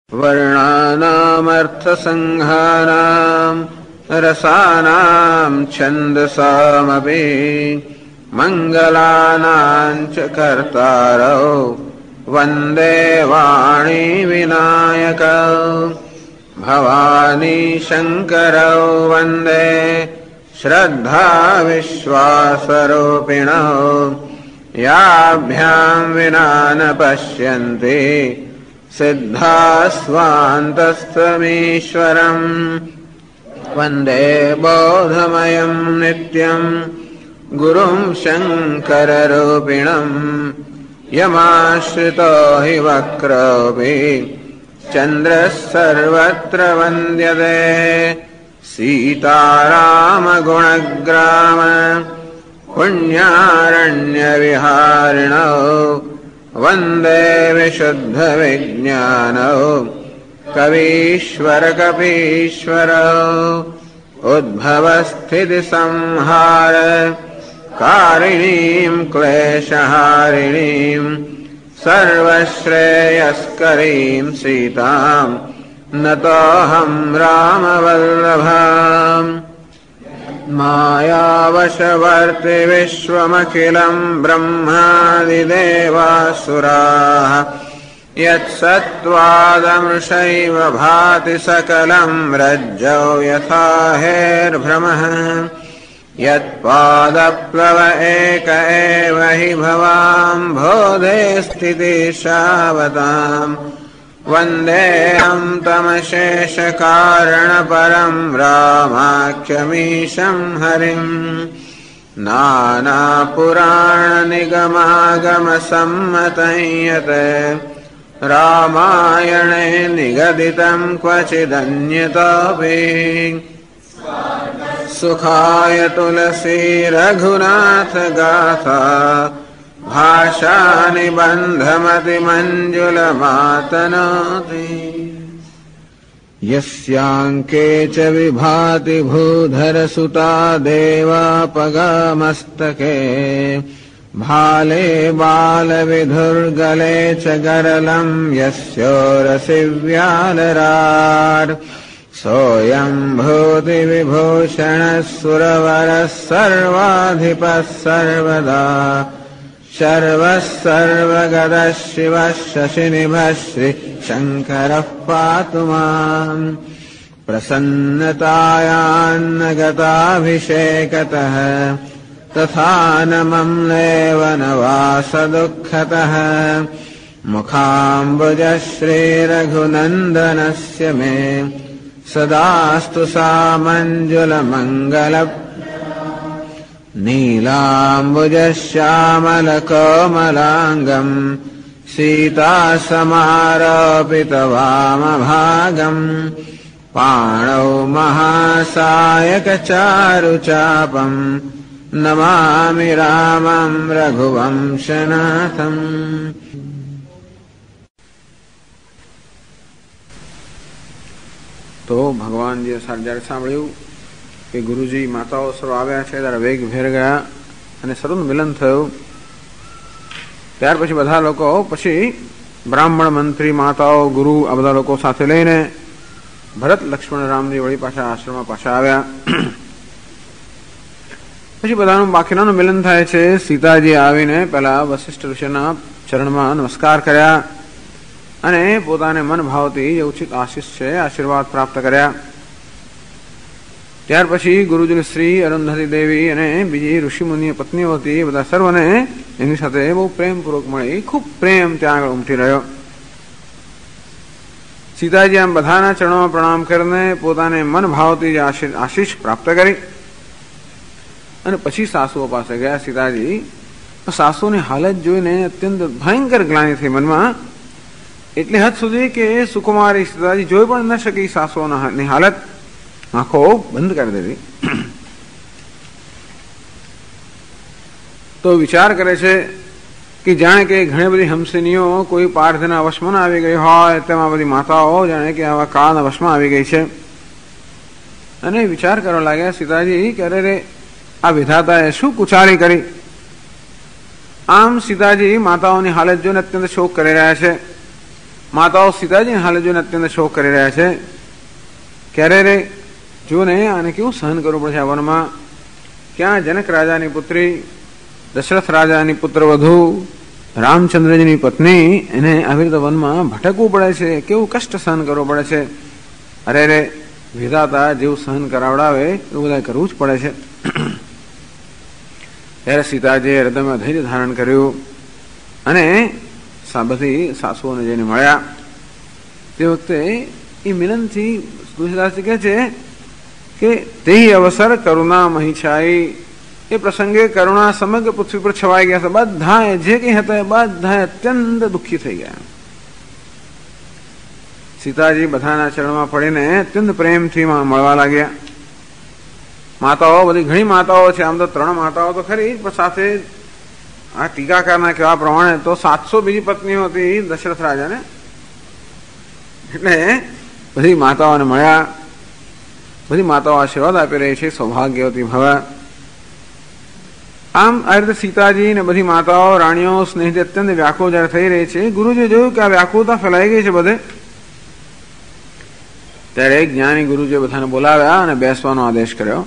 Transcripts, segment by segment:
वर्णानामर्थसंघानां रसानां छन्दसामपि मङ्गलानां च कर्तारौ वन्दे वाणी विनायकौ भवानी शङ्करौ वन्दे श्रद्धा विश्वासरूपिणौ याभ्यां विना न पश्यन्ति सिद्धास्वान्तस्थमीश्वरम् वन्दे बोधमयं नित्यं गुरुं शङ्कररूपिणम् यमाश्रितो हि वक्रोऽपि चन्द्रः सर्वत्र वन्द्यते सीतारामगुणग्राम पुण्यारण्यविहारिणौ वन्दे विशुद्धविज्ञानौ कवीश्वरकपीश्वरौ उद्भवस्थितिसंहार कारिणीं क्लेशहारिणीं सर्वश्रेयस्करीं सीतां नतोऽहं रामवल्लभाम् मायावशवर्ति विश्वमखिलं ब्रह्मादिदेवासुराः यत्सत्त्वादमृषैव भाति सकलं रज्जौ यथा हेर्भ्रमः यत्पादप्लव एक एव हि भवाम्भोधे स्थितिशावताम् वन्देऽहं तमशेषकारणपरं रामाख्यमीशं हरिम् नानापुराणनिगमागमसम्मतं यत् रामायणे निगदितं क्वचिदन्यतोऽपि सुखाय तुलसी रघुनाथ गाथा भाषानिबन्धमतिमञ्जुलमातनोति यस्याङ्के च विभाति भूधरसुता देवापगामस्तके भाले बालविधुर्गले च गरलं यस्योरसि व्यालराट् सोऽयं भूतिविभूषणः सुरवरः सर्वाधिपः सर्वदा शर्वः सर्वगतः शिवः शशिनिभः श्रीशङ्करः पातु माम् प्रसन्नतायान्नगताभिषेकतः तथा न मम्लेव न वासदुःखतः मुखाम्बुजः श्रीरघुनन्दनस्य मे सदास्तु सामञ्जुलमङ्गल नीलाम्बुजश्यामलकोमलाङ्गम् सीतासमारोपितवामभागम् पाणौ महासायकचारुचापम् नमामि रामं रघुवंशनाथम्। તો ભગવાનજીએ જ્યારે સાંભળ્યું કે ગુરુજી માતાઓ સર્વ આવ્યા છે ત્યારે વેગ ભેર ગયા અને સર્વનું મિલન થયું. ત્યાર પછી બધા લોકો પછી બ્રાહ્મણ મંત્રી માતાઓ ગુરુ આ બધા લોકો સાથે લઈને ભરત લક્ષ્મણ રામજી વળી પાછા આશ્રમમાં પાછા આવ્યા. પછી બધાનું બાકીનાનું મિલન થાય છે. સીતાજી આવીને પહેલા વશિષ્ઠ ઋષિના ચરણમાં નમસ્કાર કર્યા અને પોતાને મન ભાવતી જે ઉચિત આશીષ છે આશીર્વાદ પ્રાપ્ત કર્યા. ત્યાર પછી ગુરુજીની શ્રી અરુંધતી દેવી અને બીજી ઋષિમુનિ પત્નીઓ હતી બધા સર્વને એની સાથે બહુ પ્રેમપૂર્વક મળી. ખૂબ પ્રેમ ત્યાં આગળ ઉમટી રહ્યો. સીતાજી આમ બધાના ચરણોમાં પ્રણામ કરીને પોતાને મન ભાવતી જે આશીષ પ્રાપ્ત કરી અને પછી સાસુઓ પાસે ગયા સીતાજી. સાસુની હાલત જોઈને અત્યંત ભયંકર ગ્લાનિ થઈ મનમાં, એટલે હદ સુધી કે સુકુમારી સીતાજી જોઈ પણ ન શકી સાસુઓની હાલત, આંખો બંધ કરી દીધી. તો વિચાર કરે છે કે જાણે કે ઘણી બધી હંસિનીઓ કોઈ પાર્થના વશમાં આવી ગઈ હોય તેમાં બધી માતાઓ જાણે કે આવા કાળના વશમાં આવી ગઈ છે. અને વિચાર કરવા લાગ્યા સીતાજી કે અરે રે આ વિધાતાએ શું કુચારી કરી. આમ સીતાજી માતાઓની હાલત જોઈને અત્યંત શોક કરી રહ્યા છે. માતાઓ સીતાજીને હાલે જોઈને અત્યંત શોક કરી રહ્યા છે. ક્યારે રે જો ને આને કેવું સહન કરવું પડશે આ વનમાં. ક્યાં જનક રાજાની પુત્રી, દશરથ રાજાની પુત્ર વધુ, રામચંદ્રજીની પત્ની, એને આવી રીતે વનમાં ભટકવું પડે છે, કેવું કષ્ટ સહન કરવું પડે છે. અરે રે વિધાતા જેવું સહન કરાવડાવે એવું બધા કરવું જ પડે છે. ત્યારે સીતાજીએ હૃદયમાં ધૈર્ય ધારણ કર્યું અને બધી સાસુઓને જઈને મળ્યા. તે વખતે એ મિલનથી તુલસીદાસજી કહે છે કે તે અવસર કરુણા મહિછાઈ, એ પ્રસંગે કરુણા સમગ્ર પૃથ્વી પર છવાઈ ગયા છે. બધા જે કઈ હતા એ બધા અત્યંત દુઃખી થઈ ગયા. સીતાજી બધાના ચરણમાં પડીને અત્યંત પ્રેમથી મળવા લાગ્યા. માતાઓ બધી ઘણી માતાઓ છે, આમ તો 3 માતાઓ તો ખરી, પણ સાથે આ ટીકાકારના કહેવા પ્રમાણે તો 700 બીજી પત્નીઓ હતી દશરથ રાજાને. એટલે બધી માતાઓને મળ્યા. બધી માતાઓ આશીર્વાદ આપી રહી છે, સૌભાગ્યવતી ભવ. આમ આ રીતે સીતાજી ને બધી માતાઓ રાણીઓ સ્નેહથી અત્યંત વ્યાકુળ જયારે થઈ રહી છે, ગુરુજીએ જોયું કે આ વ્યાકુળતા ફેલાઈ ગઈ છે બધે. ત્યારે જ્ઞાની ગુરુજીએ બધાને બોલાવ્યા અને બેસવાનો આદેશ કર્યો.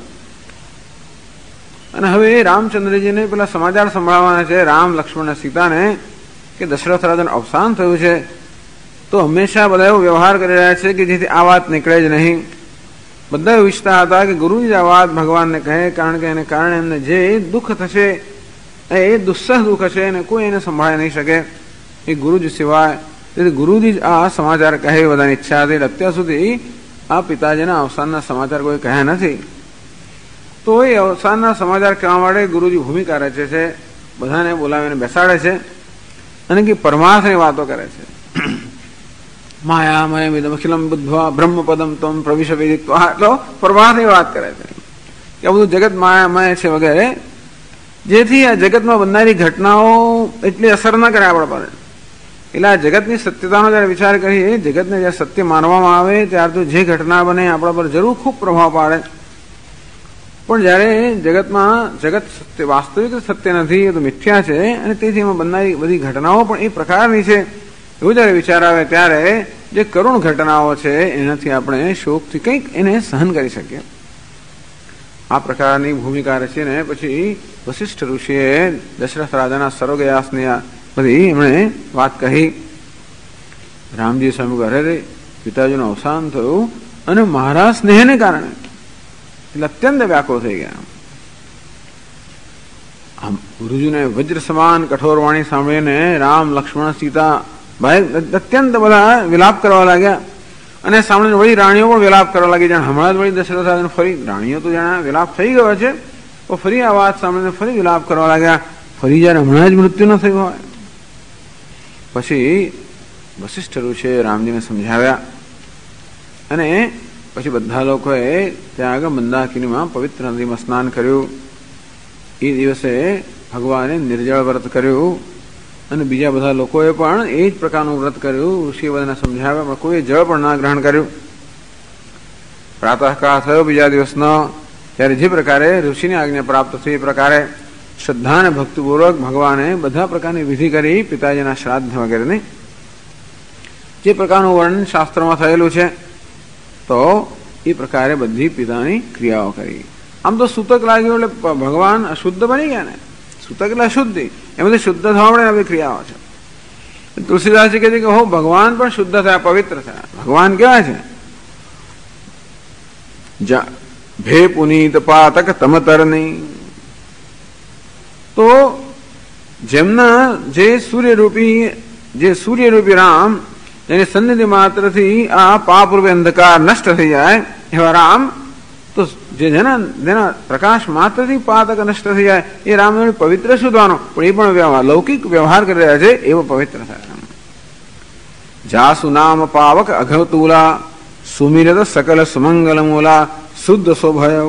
અને હવે રામચંદ્રજીને પેલા સમાચાર સંભળાવવાના છે રામ લક્ષ્મણ અને સીતાને કે દશરથ રાજાનું અવસાન થયું છે. તો હંમેશા બધા એવો વ્યવહાર કરી રહ્યા છે કે જેથી આ વાત નીકળે જ નહીં. બધા એવું ઈચ્છતા હતા કે ગુરુજી આ વાત ભગવાનને કહે, કારણ કે એને કારણે એમને જે દુઃખ થશે એ દુસ્સહ દુઃખ હશે અને કોઈ એને સંભાળી નહીં શકે એ ગુરુજી સિવાય. તેથી ગુરુજી જ આ સમાચાર કહે બધાની ઈચ્છા હતી. અત્યાર સુધી આ પિતાજીના અવસાનના સમાચાર કોઈ કહ્યા નથી. તો એ અવસાનના સમાચાર કહેવા માટે ગુરુજી ભૂમિકા રચે છે, બધાને બોલાવીને બેસાડે છે અને કે પરમાર્થની વાતો કરે છે. માયામય અખિલમ બુદ્ધવા બ્રહ્મપદમ તમ પ્રવિશ વિદિત્વા, એટલો પરમાર્થની વાત કરે છે કે આ બધું જગત માયામય છે વગેરે, જેથી આ જગતમાં બનનારી ઘટનાઓ એટલી અસર ન કરે આપણા પર. એટલે આ જગતની સત્યતાનો જયારે વિચાર કરીએ, જગતને જયારે સત્ય માનવામાં આવે ત્યારે તો જે ઘટના બને આપણા પર જરૂર ખૂબ પ્રભાવ પાડે. પણ જયારે જગતમાં જગત સત્ય વાસ્તવિક સત્ય નથી, એ તો મિથ્યા છે, અને તેથી એમાં બનનારી બધી ઘટનાઓ પણ એ પ્રકારની છે એવું જયારે વિચાર આવે ત્યારે જે કરુણ ઘટનાઓ છે એનાથી આપણે શોકથી કંઈક એને સહન કરી શકીએ. આ પ્રકારની ભૂમિકા રચીને પછી વશિષ્ઠ ઋષિએ દશરથ રાજાના સર્વગયાસની બધી એમણે વાત કહી. રામજી સ્વામી ઘરે રે પિતાજીનું અવસાન થયું અને મારા સ્નેહને કારણે, એટલે અત્યંત વ્યાકુળ થઈ ગયા. આમ ગુરુજીને વજ્ર સમાન કઠોર વાણી સાંભળીને રામ લક્ષ્મણ સીતા ભાઈ અત્યંત બધા વિલાપ કરવા લાગ્યા. અને સાંભળીને વળી રાણીઓ પણ વિલાપ કરવા લાગી. જાણે હમણાં જ વળી દશરથ રાજાને ફરી રાણીઓ તો જાણે વિલાપ થઈ ગયો છે, તો ફરી આ વાત સાંભળીને ફરી વિલાપ કરવા લાગ્યા. ફરી જયારે હમણાં જ મૃત્યુ ન થયું હોય. પછી વશિષ્ઠ ઋષિએ રામજીને સમજાવ્યા અને પછી બધા લોકોએ ત્યાં આગળ મંદાકિનીમાં પવિત્ર નદીમાં સ્નાન કર્યું. એ દિવસે ભગવાને નિર્જળ વ્રત કર્યું અને બીજા બધા લોકોએ પણ એ જ પ્રકારનું વ્રત કર્યું. ઋષિએ બધાને સમજાવ્યા, પણ કોઈ જળ પણ ના ગ્રહણ કર્યું. પ્રાતઃકાળ થયો બીજા દિવસનો, ત્યારે જે પ્રકારે ઋષિની આજ્ઞા પ્રાપ્ત થઈ એ પ્રકારે શ્રદ્ધા અને ભક્તિપૂર્વક ભગવાને બધા પ્રકારની વિધિ કરી પિતાજીના શ્રાદ્ધ વગેરેની. જે પ્રકારનું વર્ણન શાસ્ત્રમાં થયેલું છે તો એ પ્રકારે બધી પિતાની ક્રિયાઓ કરી. આમ તો સૂતક લાગ્યું એટલે ભગવાન અશુદ્ધ બની ગયા ને. સૂતક એટલે અશુદ્ધિ, એમાંથી શુદ્ધ થવા મળે આવી ક્રિયાઓ છે. તુલસીદાસજી કહે છે કે હો ભગવાન પણ શુદ્ધ થયા, પવિત્ર થયા. ભગવાન કેવા છે? ભે પુનીત પાતક તમતરની. તો જેમના જે સૂર્યરૂપી રામ, એની સન્નિધિ માત્રથી આ પાપરૂપી અંધકાર નષ્ટ થઈ જાય એવા રામ, તો જેના પ્રકાશ માત્રથી પાતક નષ્ટ થઈ જાય એ રામ પવિત્ર શોધવાનો, પણ એ પણ લૌકિક વ્યવહાર કરી રહ્યા છે એવો પવિત્ર થાય. જાસુ નામ પાવક અઘતુલા સુમિરત સકલ સુમંગલ મૂલા શુદ્ધ શોભય.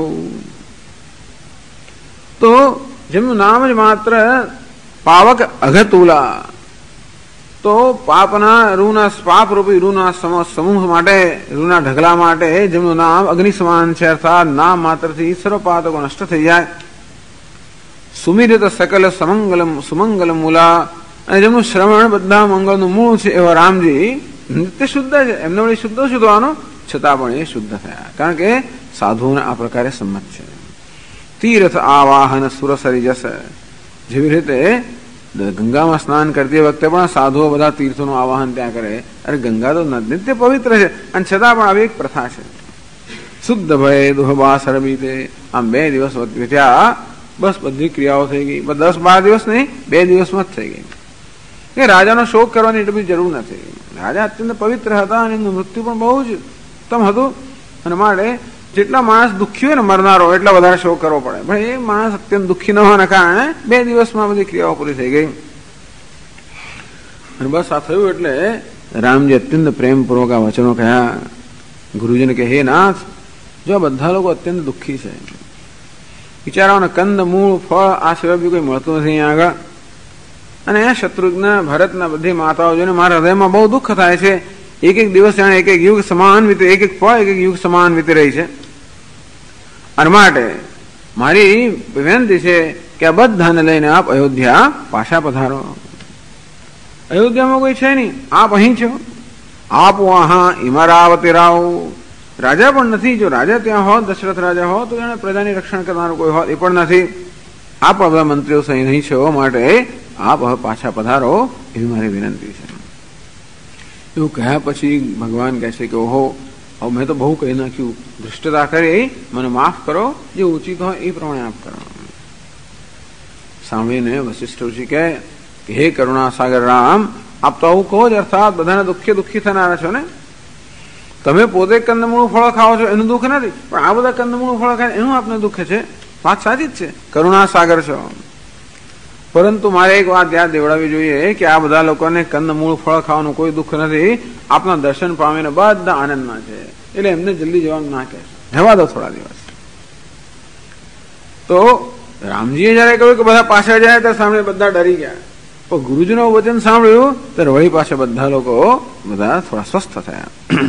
તો જેમનું નામ જ માત્ર પાવક અઘતુલા, તો પાપના રૂના પાપરૂપી રૂના સમૂહ માટે, રૂના ઢગલા માટે જેમનું નામ અગ્નિ સમાન છે, અર્થાત નામ માત્રથી સર્વ પાતકો નષ્ટ થઈ જાય. સુમિરિત સકલ સુમંગલ મૂલા, અને જેમનું શ્રવણ બધા મંગળનું મૂળ છે એવા રામજી નિત્ય શુદ્ધ છે, એમને વળી શુદ્ધ શોધવાનો, છતાં પણ એ શુદ્ધ થયા, કારણ કે સાધુઓને આ પ્રકારે સંમત છે. તીર્થ આવાહન સુરસરી જસ, જેવી રીતે ગંગામાં સ્નાન કરતી વખતે પણ સાધુઓ બધા તીર્થોનું આવાહન ત્યાં કરે. અરે ગંગા તો નિત્ય પવિત્ર છે, અને છતાં પણ આવી એક પ્રથા છે. શુદ્ધ ભય દુહબા સરબીતે, આમ 2 દિવસ વીત્યા, બસ બધી ક્રિયાઓ થઈ ગઈ. 10-12 દિવસ નહીં, 2 દિવસમાં જ થઈ ગઈ. કે રાજાનો શોક કરવાની એટલી બધી જરૂર નથી. રાજા અત્યંત પવિત્ર હતા અને એમનું મૃત્યુ પણ બહુ જ ઉત્તમ હતું, અને માટે જેટલા માણસ દુઃખી હોય ને મરનારો, એટલા વધારે શોક કરવો પડે. પણ એ માણસ અત્યંત દુઃખી ન હોવાના કારણે 2 દિવસમાં બધી ક્રિયાઓ પૂરી થઈ ગઈ. અને બસ આ થયું એટલે રામજી અત્યંત પ્રેમપૂર્વક આ વચનો કહ્યા. ગુરુજીને કે હે નાથ, જો બધા લોકો અત્યંત દુઃખી છે, બિચારાઓને કંદ મૂળ ફળ આ સિવાય બી કોઈ મળતું નથી અહીંયા આગળ, અને શત્રુઘ્ન ભરતના બધી માતાઓ જોઈને મારા હૃદયમાં બહુ દુઃખ થાય છે. એક દિવસ જાણે એક યુગ સમાન વીતે, એક ફળ એક યુગ સમાન વીતી રહી છે. અને માટે મારી વિનંતી છે કે આ બધાને લઈને આપ અયોધ્યા પાછા પધારો. અયોધ્યામાં કોઈ છે નહીં, આપ અહીં છો. આપ વહાં ઇમરાવતી રાવ, રાજા પણ નથી. જો રાજા ત્યાં હોત, દશરથ રાજા હોત, તો એને પ્રજાની રક્ષણ કરનારું કોઈ હોત, એ પણ નથી. આપ બધા મંત્રીઓ સહી નહીં છો, માટે આપ હવે પાછા પધારો, એવી મારી વિનંતી છે. એવું કહ્યા પછી ભગવાન કહે છે કે ઓહો, હવે મેં તો બહુ કહી નાખ્યું, ધૃષ્ટતા કરી, મને માફ કરો, જે ઉચિત હોય એ પ્રમાણે આપ કરો. સાંભળીને વશિષ્ઠ ઋષિ કહે કે હે કરુણાસાગર રામ, આપ તો આવું કહો જ, અર્થાત બધાને દુઃખી થનારા છો ને. તમે પોતે કંદમૂળ ફળો ખાઓ છો એનું દુઃખ નથી, પણ આ બધા કંદમૂળ ફળો ખાય એનું આપને દુઃખ છે. વાત સાચી જ છે, કરુણાસાગર છો. પરંતુ મારે એક વાત યાદ દેવડાવવી જોઈએ કે આ બધા લોકોને કંદમૂળ ફળ ખાવાનું કોઈ દુઃખ નથી, આપના દર્શન પામીને બધા આનંદમાં છે, એટલે એમને જલ્દી જવાનું ના કહે, રહેવા દો થોડા દિવસ. તો રામજીએ જયારે કહ્યું કે બધા પાછા જાય, ત્યારે સામે બધા ડરી ગયા. પણ ગુરુજીનું વચન સાંભળ્યું ત્યારે વળી પાછા બધા લોકો બધા થોડા સ્વસ્થ થયા.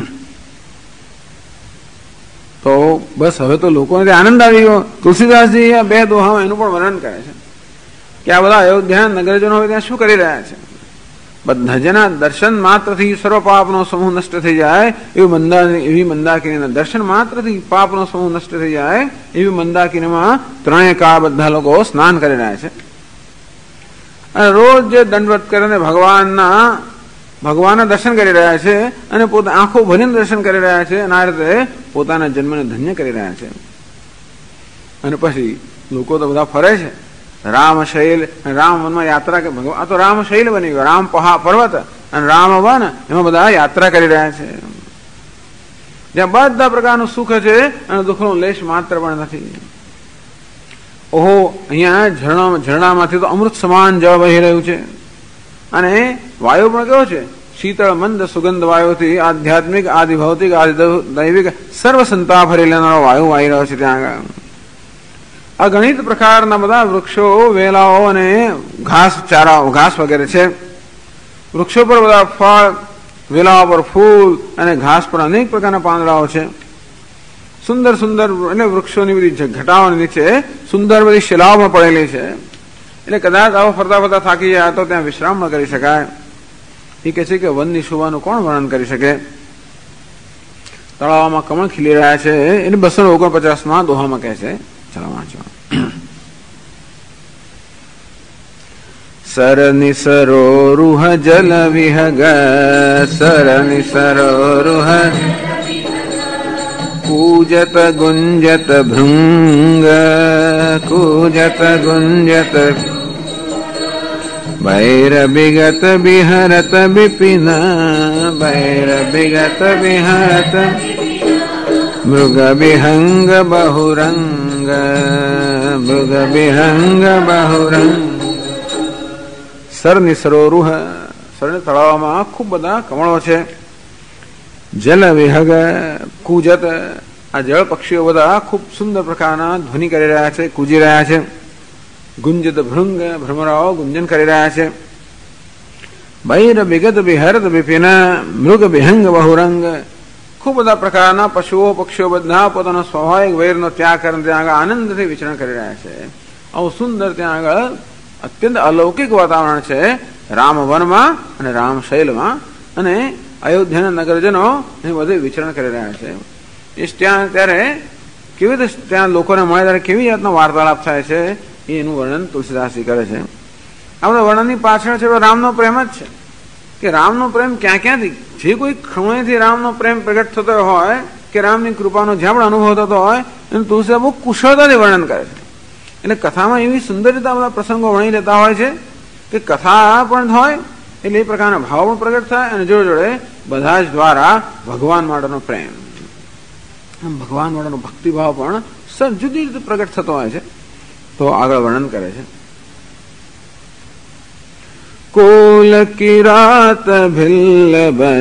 તો બસ હવે તો લોકોને આનંદ આવી ગયો. તુલસીદાસજી આ 2 દોહામાં એનું પણ વર્ણન કરે છે કે આ બધા અયોધ્યા નગરજનો હવે ત્યાં શું કરી રહ્યા છે. બધા જેના દર્શન માત્રથી સર્વ પાપનો સમૂહ નષ્ટ થઈ જાય એવી મંદાકિનીના દર્શન માત્રથી પાપનો સમૂહ નષ્ટ થઈ જાય એવી મંદાકિનીમાં 3 કાળ બધા લોકો સ્નાન કરી રહ્યા છે. અને રોજ જે દંડવત કરીને ભગવાનના દર્શન કરી રહ્યા છે, અને પોતે આંખો ભરીને દર્શન કરી રહ્યા છે, અને આ રીતે પોતાના જન્મને ધન્ય કરી રહ્યા છે. અને પછી લોકો તો બધા ફરે છે રામશૈલ, રામ વનમાં યાત્રા કે ભગવાન, આ તો રામશૈલ બની ગયો, રામ પર્વત અને રામ વન, એમાં બધા યાત્રા કરી રહ્યા છે, જ્યાં બધા પ્રકારનું સુખ છે અને દુઃખનો લેશ માત્ર પણ નથી. ઓહો, અહીંયા ઝરણામાંથી તો અમૃત સમાન જળ વહી રહ્યું છે, અને વાયુ પણ કેવો છે, શીતળ મંદ સુગંધ વાયુથી આધ્યાત્મિક, આદિ ભૌતિક, આદિ દૈવિક સર્વ સંતાપ ભરી લેનારો વાયુ વાઈ રહ્યો છે ત્યાં આગળ. અગણિત પ્રકારના બધા વૃક્ષો, વેલાઓ અને ઘાસ વગેરે છે. વૃક્ષો પર બધા ફળ, વેલાઓ પર ફૂલ, અને ઘાસ પર અનેક પ્રકારના પાંદડાઓ છે. સુંદર સુંદર એટલે વૃક્ષોની બધી ઘટાઓની નીચે સુંદર બધી શિલાઓમાં પડેલી છે. એટલે કદાચ આવો ફરતા ફરતા થાકી જાય તો ત્યાં વિશ્રામ ન કરી શકાય. એ કહે છે કે વનની શોભાનું કોણ વર્ણન કરી શકે. તળાવમાં કમળ ખીલી રહ્યા છે, એને 249માં દોહામાં કહે છે. ચાલો વાંચો. સરનિસરોરુહ જલ વિહગ, સરનિસરોરુહ કૂજત ગુંજત ભૃંગ, કૂજત ગુંજત ભૈરવિગત વિહરત વિપિન, ભૈરવિગત વિહરત મૃગ વિહંગ બહુરંગ, મૃગ વિહંગ બહુરંગ. સરનિસરોરુહ, સરને તળાવમાં ખૂબ બધા કમળો છે. જલ વિહગ કૂજત, આ જળ પક્ષીઓ બધા ખૂબ સુંદર પ્રકારના ધ્વનિ કરી રહ્યા છે, કૂજી રહ્યા છે. ગુંજત ભૃંગ, ભ્રમરાઓ ગુંજન કરી રહ્યા છે. ભૈર વિગત વિહરત વિપિન, મૃગ વિહંગ બહુરંગ, ખૂબ બધા પ્રકારના પશુઓ પક્ષીઓ બધા પોતાનો સ્વાભાવિક વૈરનો ત્યાગ કરીને ત્યાં આગળ આનંદથી વિચરણ કરી રહ્યા છે. આવું સુંદર ત્યાં આગળ અત્યંત અલૌકિક વાતાવરણ છે રામવનમાં અને રામશૈલમાં. અને અયોધ્યાના નગરજનો એ બધે વિચરણ કરી રહ્યા છે. ત્યાં ત્યારે કેવી રીતે ત્યાં લોકોને મળે ત્યારે કેવી જાતનો વાર્તાલાપ થાય છે એનું વર્ણન તુલસીદાસજી કરે છે. આપણા વર્ણનની પાછળ છે રામનો પ્રેમ જ છે કે રામનો પ્રેમ ક્યાં ક્યાંથી જે કોઈ ખૂણેથી રામનો પ્રેમ પ્રગટ થતો હોય કે રામની કૃપાનો જ્યાં પણ અનુભવ થતો હોય એનું તુલસીદાસ બહુ કુશળતાથી વર્ણન કરે છે. એટલે કથામાં એવી સુંદર રીતે બધા પ્રસંગો વણી લેતા હોય છે કે કથા પણ હોય એટલે એ પ્રકારના ભાવ પણ પ્રગટ થાય અને જોડે જોડે બધા જ દ્વારા ભગવાન માટેનો પ્રેમ, ભગવાન માટેનો ભક્તિભાવ પણ જુદી રીતે પ્રગટ થતો હોય છે. તો આગળ વર્ણન કરે છે. કોલ કિરાત ભિલ્લ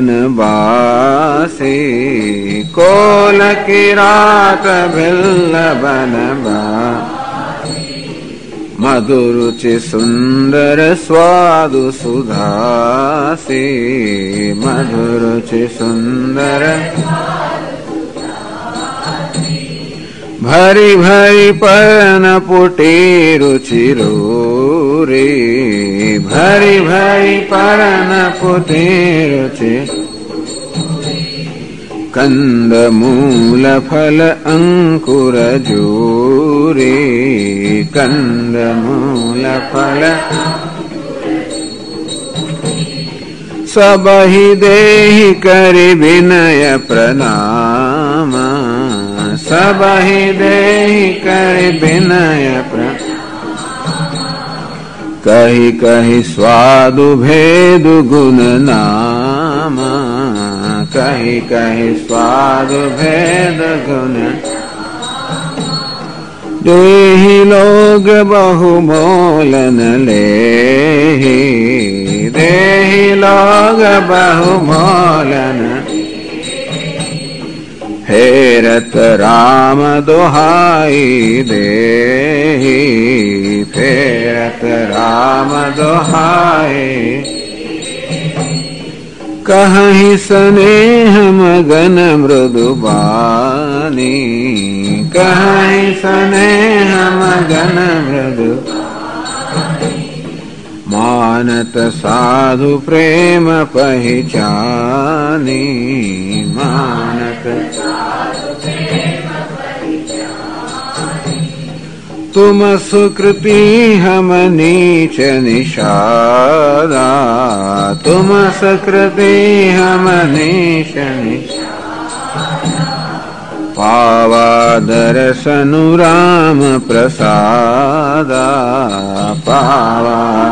બનવાસી, કોલ કિરાત ભિલ્લ બનવાસી, મધુરુચિ સુંદર સ્વાદુ સુધાસી, મધુરુચિ સુંદર ભરી ભરી પર્ણ પુટી રુચિરૂરી, ભરી ભરી પર્ણ પુટી રુચિ, કંદ મૂલ ફલ અંકુર જૂરી, કંદ મૂલ ફલ સબહિ દેહી કરી વિનય પ્રણામ, સબહિ દેહી કરી વિનય પ્રણામ, કહી કહી સ્વાદુ ભેદુ ગુણ નામ, કહી કહી સ્વાદુ ભેદ ગુણ, દેહી લોગ બહુ મોલન લેહી, દેહી લોગ બહુ મોલન, ફેરત રામ દોહાઈ દેહી, ફેરત રામ દોહાઈ, કહી સ્નેહ મગન મૃદુબાની, કહી સ્નેહ મગન મૃદુ, માનત સાધુ પ્રેમ પહેચાની, માનત तुम सुकृति हम नीच निषादा, तुम सुकृति हम नीच निषादा, पावा दर्शनु राम प्रसादा, पावा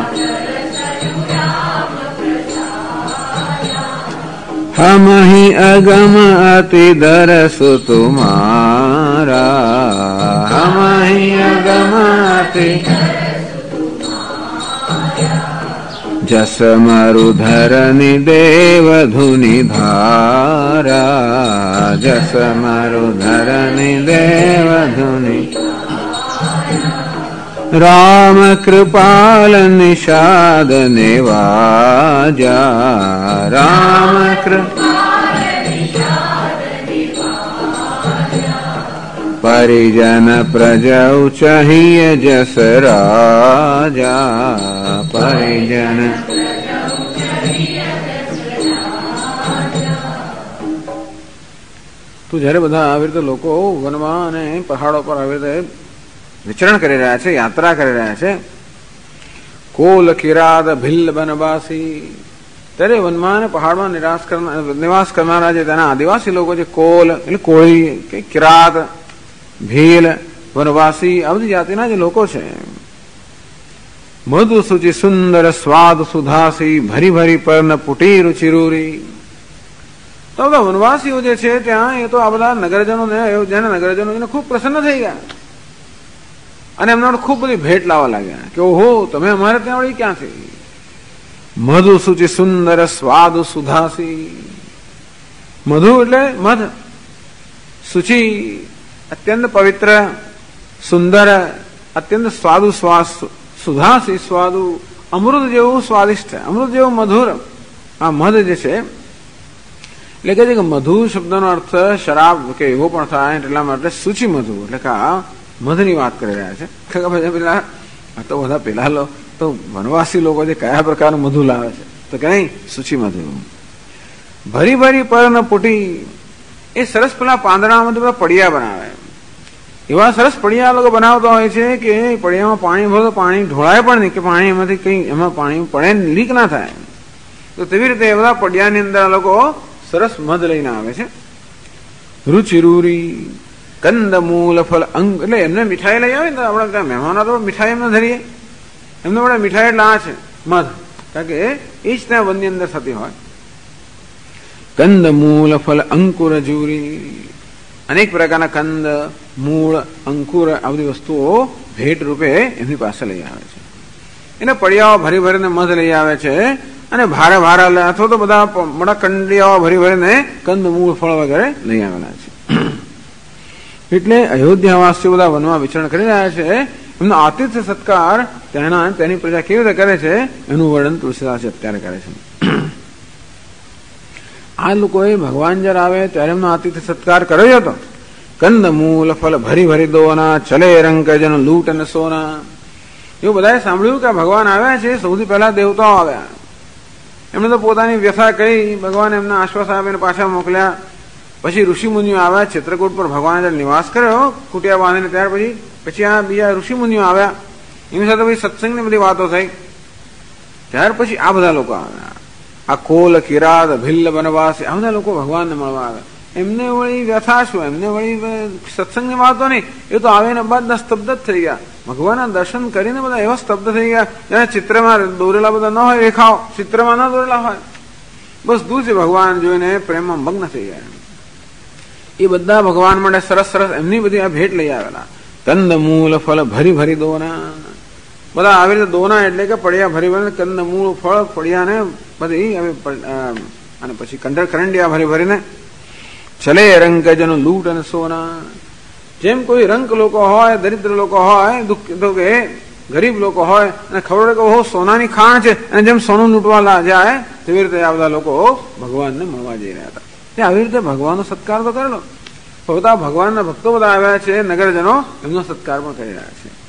हम ही अगम अति दरसु तुम्हारा, हम ही अगम अति जस मरुधरनि देव धुनि धारा, जस मरुधरनि देव धुनि, राम कृपाल निषाद निवाजा, राम कृपाल निषाद निवाजा, परिजन प्रजौ चाहिए जस राजा, परिजन प्रजौ चाहिए जस राजा. તો જયારે બધા આવી રીતે લોકો વનમાં અને પહાડો પર આવી રીતે વિચરણ કરી રહ્યા છે, યાત્રા કરી રહ્યા છે, કોલ કિરાત ભિલ્લ બનવાસી, ત્યારે વનમાં અને પહાડમાં નિવાસ કરનારા જે તેના આદિવાસી લોકો છે, કોલ એટલે કોળી કે કિરાત, ભીલ, વનવાસી આ બધી જાતિના જે લોકો છે, મધુ સુચિ સુંદર સ્વાદ સુધાસી, ભરી ભરી પર્ણ પુટી રુચિરૂરી. તો બધા વનવાસીઓ જે છે ત્યાં એ તો આ બધા નગરજનો અયોધ્યાના નગરજનો એને ખૂબ પ્રસન્ન થઈ ગયા અને એમના ખૂબ બધી ભેટ લાવવા લાગ્યા કે ઓહો તમે અમારે ત્યાં વળી ક્યાંથી. મધુ સુચિ સુંદર સ્વાદ સુધાસી, મધુ એટલે મધ, સુચિ અત્યંત પવિત્ર, સુંદર, અત્યંત સ્વાદુ, સુધાસી સ્વાદુ, અમૃત જેવું સ્વાદિષ્ટ, અમૃત જેવું મધુર. આ મધ જે છે એટલે કે મધુ શબ્દનો અર્થ શરાબ કે એવો પણ થાય એટલા માટે સૂચિ મધુ એટલે કે આ મધની વાત કરી રહ્યા છે. પેલા આ તો બધા પેલા તો વનવાસી લોકો જે કયા પ્રકારનું મધુ લાવે છે તો કે નહીં સૂચિ મધુ. ભરી ભરી પર ન પૂટી, એ સરસ પેલા પાંદડામાંથી બધા પડિયા બનાવે. એવા સરસ પડિયા લોકો બનાવતા હોય છે કે પડિયામાં પાણી ભરો તો પાણી ઢોળાય પણ નહીં, કે પાણી એમાંથી કઈ એમાં પાણી પડે લીક ના થાય. તો તેવી રીતે એ બધા પડિયાની અંદર લોકો સરસ મધ લઈને આવે છે. રુચિરૂરી કંદ મૂલ ફલ અંગ, એટલે એમને મીઠાઈ લઈ આવે ને આપણે ત્યાં મહેમાનો તો મીઠાઈ એમને ધરીએ, એમને વડે મીઠાઈ એટલે આ છે મધ, કારણ કે એ જ ત્યાં વનની અંદર થતી હોય. કંદ મૂળ ફલ અંકુર જૂરી, અનેક પ્રકારના કંદ મૂળ અંકુર આ બધી વસ્તુઓ ભેટ રૂપે એમની પાસે લઈ આવે છે. એને પડિયાઓ ભરી ભરીને મધ લઈ આવે છે, અને ભારે ભારે અથવા તો બધા મોટા કંડિયાઓ ભરી ભરીને કંદ મૂળ ફળ વગેરે લઈ આવેલા છે. એટલે અયોધ્યાવાસીઓ બધા વનમાં વિચરણ કરી રહ્યા છે. એમનો આતિથ્ય સત્કાર તેની પ્રજા કેવી રીતે કરે છે એનું વર્ણન તુલસીદાસ અત્યારે કરે છે. આ લોકોએ ભગવાન જયારે આવે ત્યારે એમનો આતિથ્ય સત્કાર કર્યો હતો. કંદ મૂળ ફલ ભરી ભરી દોના, ચલે રંગ જન લૂંટ અને સોના. એવું બધાએ સાંભળ્યું કે ભગવાન આવ્યા છે. સૌથી પહેલા દેવતાઓ આવ્યા, એમણે તો પોતાની વ્યથા કહી, ભગવાન એમને આશ્વાસ આપીને પાછા મોકલ્યા. પછી ઋષિમુનિઓ આવ્યા, ચિત્રકૂટ પર ભગવાને જયારે નિવાસ કર્યો કુટિયા બાંધીને, ત્યાર પછી આ બીજા ઋષિમુનિઓ આવ્યા, એમની સાથે પછી સત્સંગની બધી વાતો થઈ. ત્યાર પછી આ બધા લોકો આવ્યા, આ કોલ કિરાત ભિલ્લ બનવાસી, આ બધા લોકો ભગવાનને મળવા આવ્યા. એમને વળી વ્યથા શું, એમને વળી સત્સંગની વાતો નહીં, એ તો આવીને બાદ સ્તબ્ધ જ થઈ ગયા. ભગવાનના દર્શન કરીને બધા એવા સ્તબ્ધ થઈ ગયા, જેને ચિત્રમાં દોરેલા બધા ન હોય, રેખાઓ ચિત્રમાં ન દોરેલા હોય, બસ દૂર છે ભગવાન જોઈને પ્રેમમાં મગ્ન થઈ ગયા. એ બધા ભગવાન માટે સરસ સરસ એમની બધી આ ભેટ લઈ આવેલા. કંદ મૂળ ફળ ભરી ભરી દોના, બધા આવી રીતે દોના એટલે કે પડિયા ભરી ભરીને કંદ મૂળ ફળ પડિયાને બધી અને પછી કરંડિયા ભરી ભરીને, ચલે રંગ જનો લૂંટ અને સોના. જેમ કોઈ રંક લોકો હોય, દરિદ્ર લોકો હોય, દુઃખ કે ગરીબ લોકો હોય અને ખબર કે ઓહો સોનાની ખાણ છે અને જેમ સોનું લૂંટવા જાય તેવી રીતે આ બધા લોકો ભગવાનને મળવા જઈ રહ્યા હતા. આવી રીતે ભગવાનનો સત્કાર તો કરેલો. બધા ભગવાનના ભક્તો બધા આવ્યા છે, નગરજનો એમનો સત્કાર પણ કરી રહ્યા છે.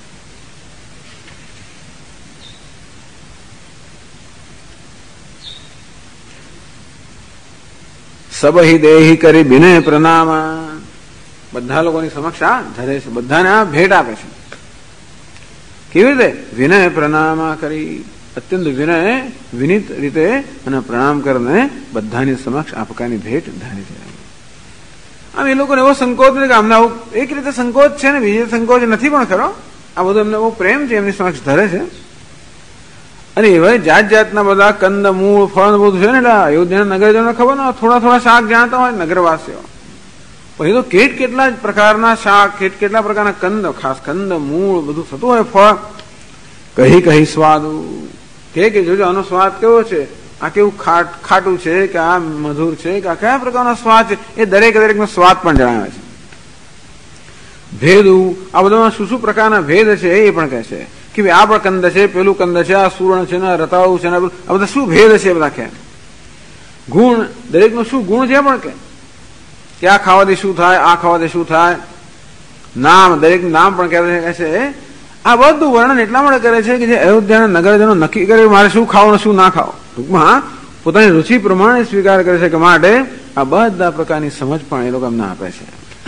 સબહી દેહી કરી વિનય પ્રણામ, બધા લોકોની સમક્ષ આ ધરે છે, બધાને આ ભેટ આપે છે. કેવી રીતે? વિનય પ્રણામ કરી, અત્યંત વિનય વિનિત રીતે અને પ્રણામ કરીને બધાની સમક્ષ આ પ્રકારની ભેટ ધારી છે. આમ એ લોકોને એવો સંકોચ નથી કે અમને આવું, એક રીતે સંકોચ છે ને બીજી સંકોચ નથી પણ ખરો. આ બધું એમને બહુ પ્રેમ છે, એમની સમક્ષ ધરે છે. અને એવા જાત જાતના બધા કંદ મૂળ ફળ બધું છે ને, એટલે અયોધ્યાના નગરજનો ખબર ને થોડા થોડા શાક જાણતા હોય નગરવાસીઓ, પછી તો કેટલા જ પ્રકારના શાક, કેટલા પ્રકારના કંદ, ખાસ કંદ મૂળ બધું થતું હોય, ફળ. કહી કહી સ્વાદ કે જોજો આનો સ્વાદ કેવો છે, આ કેવું ખાટું છે કે આ મધુર છે કે આ કયા પ્રકારનો સ્વાદ છે, એ દરેક નો સ્વાદ પણ જણાવે છે. ભેદું, આ બધામાં શું શું પ્રકારના ભેદ છે એ પણ કહે છે કે ભાઈ આ પણ કંદ છે, પેલું કંદ છે, આ સુવર્ણ છે, રતાળું છે, આ બધા શું ભેદ છે બધા કે. ગુણ, દરેક નો શું ગુણ છે પણ કે આ ખાવાથી શું થાય, આ ખાવાથી શું થાય. નામ, દરેક નામ પણ કહે છે. આ બધું વર્ણન એટલા માટે કરે છે કે જે અયોધ્યાના નગરજનો નક્કી કરે મારે શું ખાવું શું ના ખાવું, ટૂંકમાં પોતાની રુચિ પ્રમાણે સ્વીકાર કરે છે કે માટે આ બધા પ્રકારની સમજ પણ એ લોકો અમને આપે છે.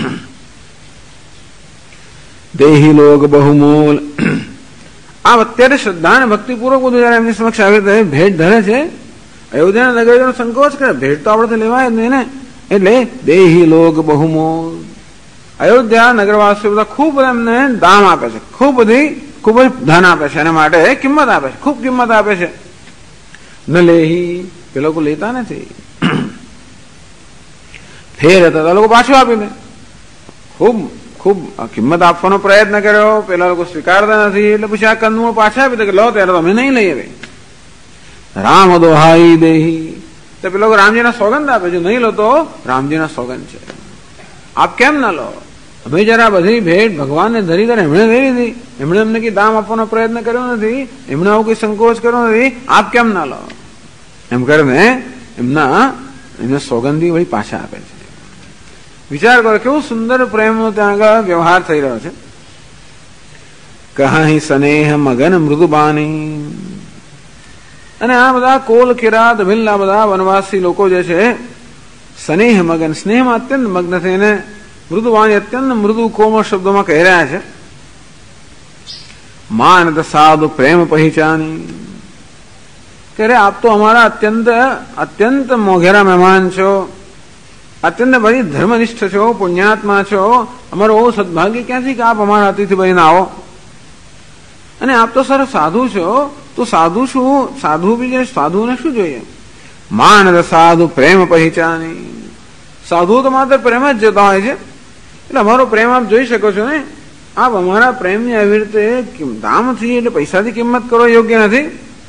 દેહી લોક બહુમૂલ, આ અત્યારે શ્રદ્ધા અને ભક્તિપૂર્વક બધું જયારે એમની સમક્ષ આવી રીતે ભેટ ધરે છે. અયોધ્યાના નગરજનો સંકોચ કરે, ભેટ તો આપણે લેવાય જ નહીં ને. એટલે દેહી લોક બહુમૂલ, અયોધ્યા નગરવાસીઓ બધા ખૂબ એમને દામ આપે છે, ખૂબ જ ધન આપે છે, એના માટે કિંમત આપે છે, ખૂબ કિંમત આપે છે. ન લેહી, એ લોકો લેતા નથી. ફેર હતા લોકો પાછું આપી દે. ખૂબ કિંમત આપવાનો પ્રયત્ન કર્યો, પેલા લોકો સ્વીકારતા નથી, એટલે પછી આ કંદમૂળ પાછા આપી દે કે લો ત્યારે તમે નહીં લઈ આવે. રામ દોહાઈ દેહી, તો પેલા લોકો રામજીના સોગંદ આપે છે, નહીં લો તો રામજીના સોગંદ છે, આપ કેમ ના લો. અમે જરા બધી ભેટ ભગવાનને ધરી ત્યારે એમણે લઈ લીધી, એમણે અમને કઈ દામ આપવાનો પ્રયત્ન કર્યો નથી, એમણે આવું કઈ સંકોચ કર્યો નથી, આપ કેમ ના લો એમ કરીને એમને સોગંદી વળી પાછા આપે છે. વિચાર કરો કેવું સુંદર પ્રેમનો ત્યાં આગળ વ્યવહાર થઈ રહ્યો છે. કહી સ્નેહ મગન મૃદુબાની, અને આ બધા કોલ કિરાત ભિલ આ બધા વનવાસી લોકો જે છે સ્નેહ મગન, સ્નેહમાં અત્યંત મગ્ન થઈને મૃદુવાણી અત્યંત મૃદુ કોમળ શબ્દોમાં કહી રહ્યા છે, માનદ સાધુ પ્રેમ પહેચાની, કે રે આપ તો અમારા અત્યંત અત્યંત મોઘેરા મહેમાન છો, અત્યંત બધી ધર્મનિષ્ઠ છો, પુણ્યાત્મા છો, અમારું બહુ સદભાગ્ય ક્યાંથી કે આપ અમારા અતિથિ બનીને આવો. અને આપ તો સર સાધુ છો, તો સાધુ શું, સાધુ બી સાધુને શું જોઈએ? માનદ સાધુ પ્રેમ પહેચાની, સાધુ તો માત્ર પ્રેમ જ જતા હોય છે, એટલે અમારો પ્રેમ આપ જોઈ શકો છો ને. આપ અમારા પ્રેમની આવી રીતે દામથી એટલે પૈસાથી કિંમત કરો યોગ્ય નથી.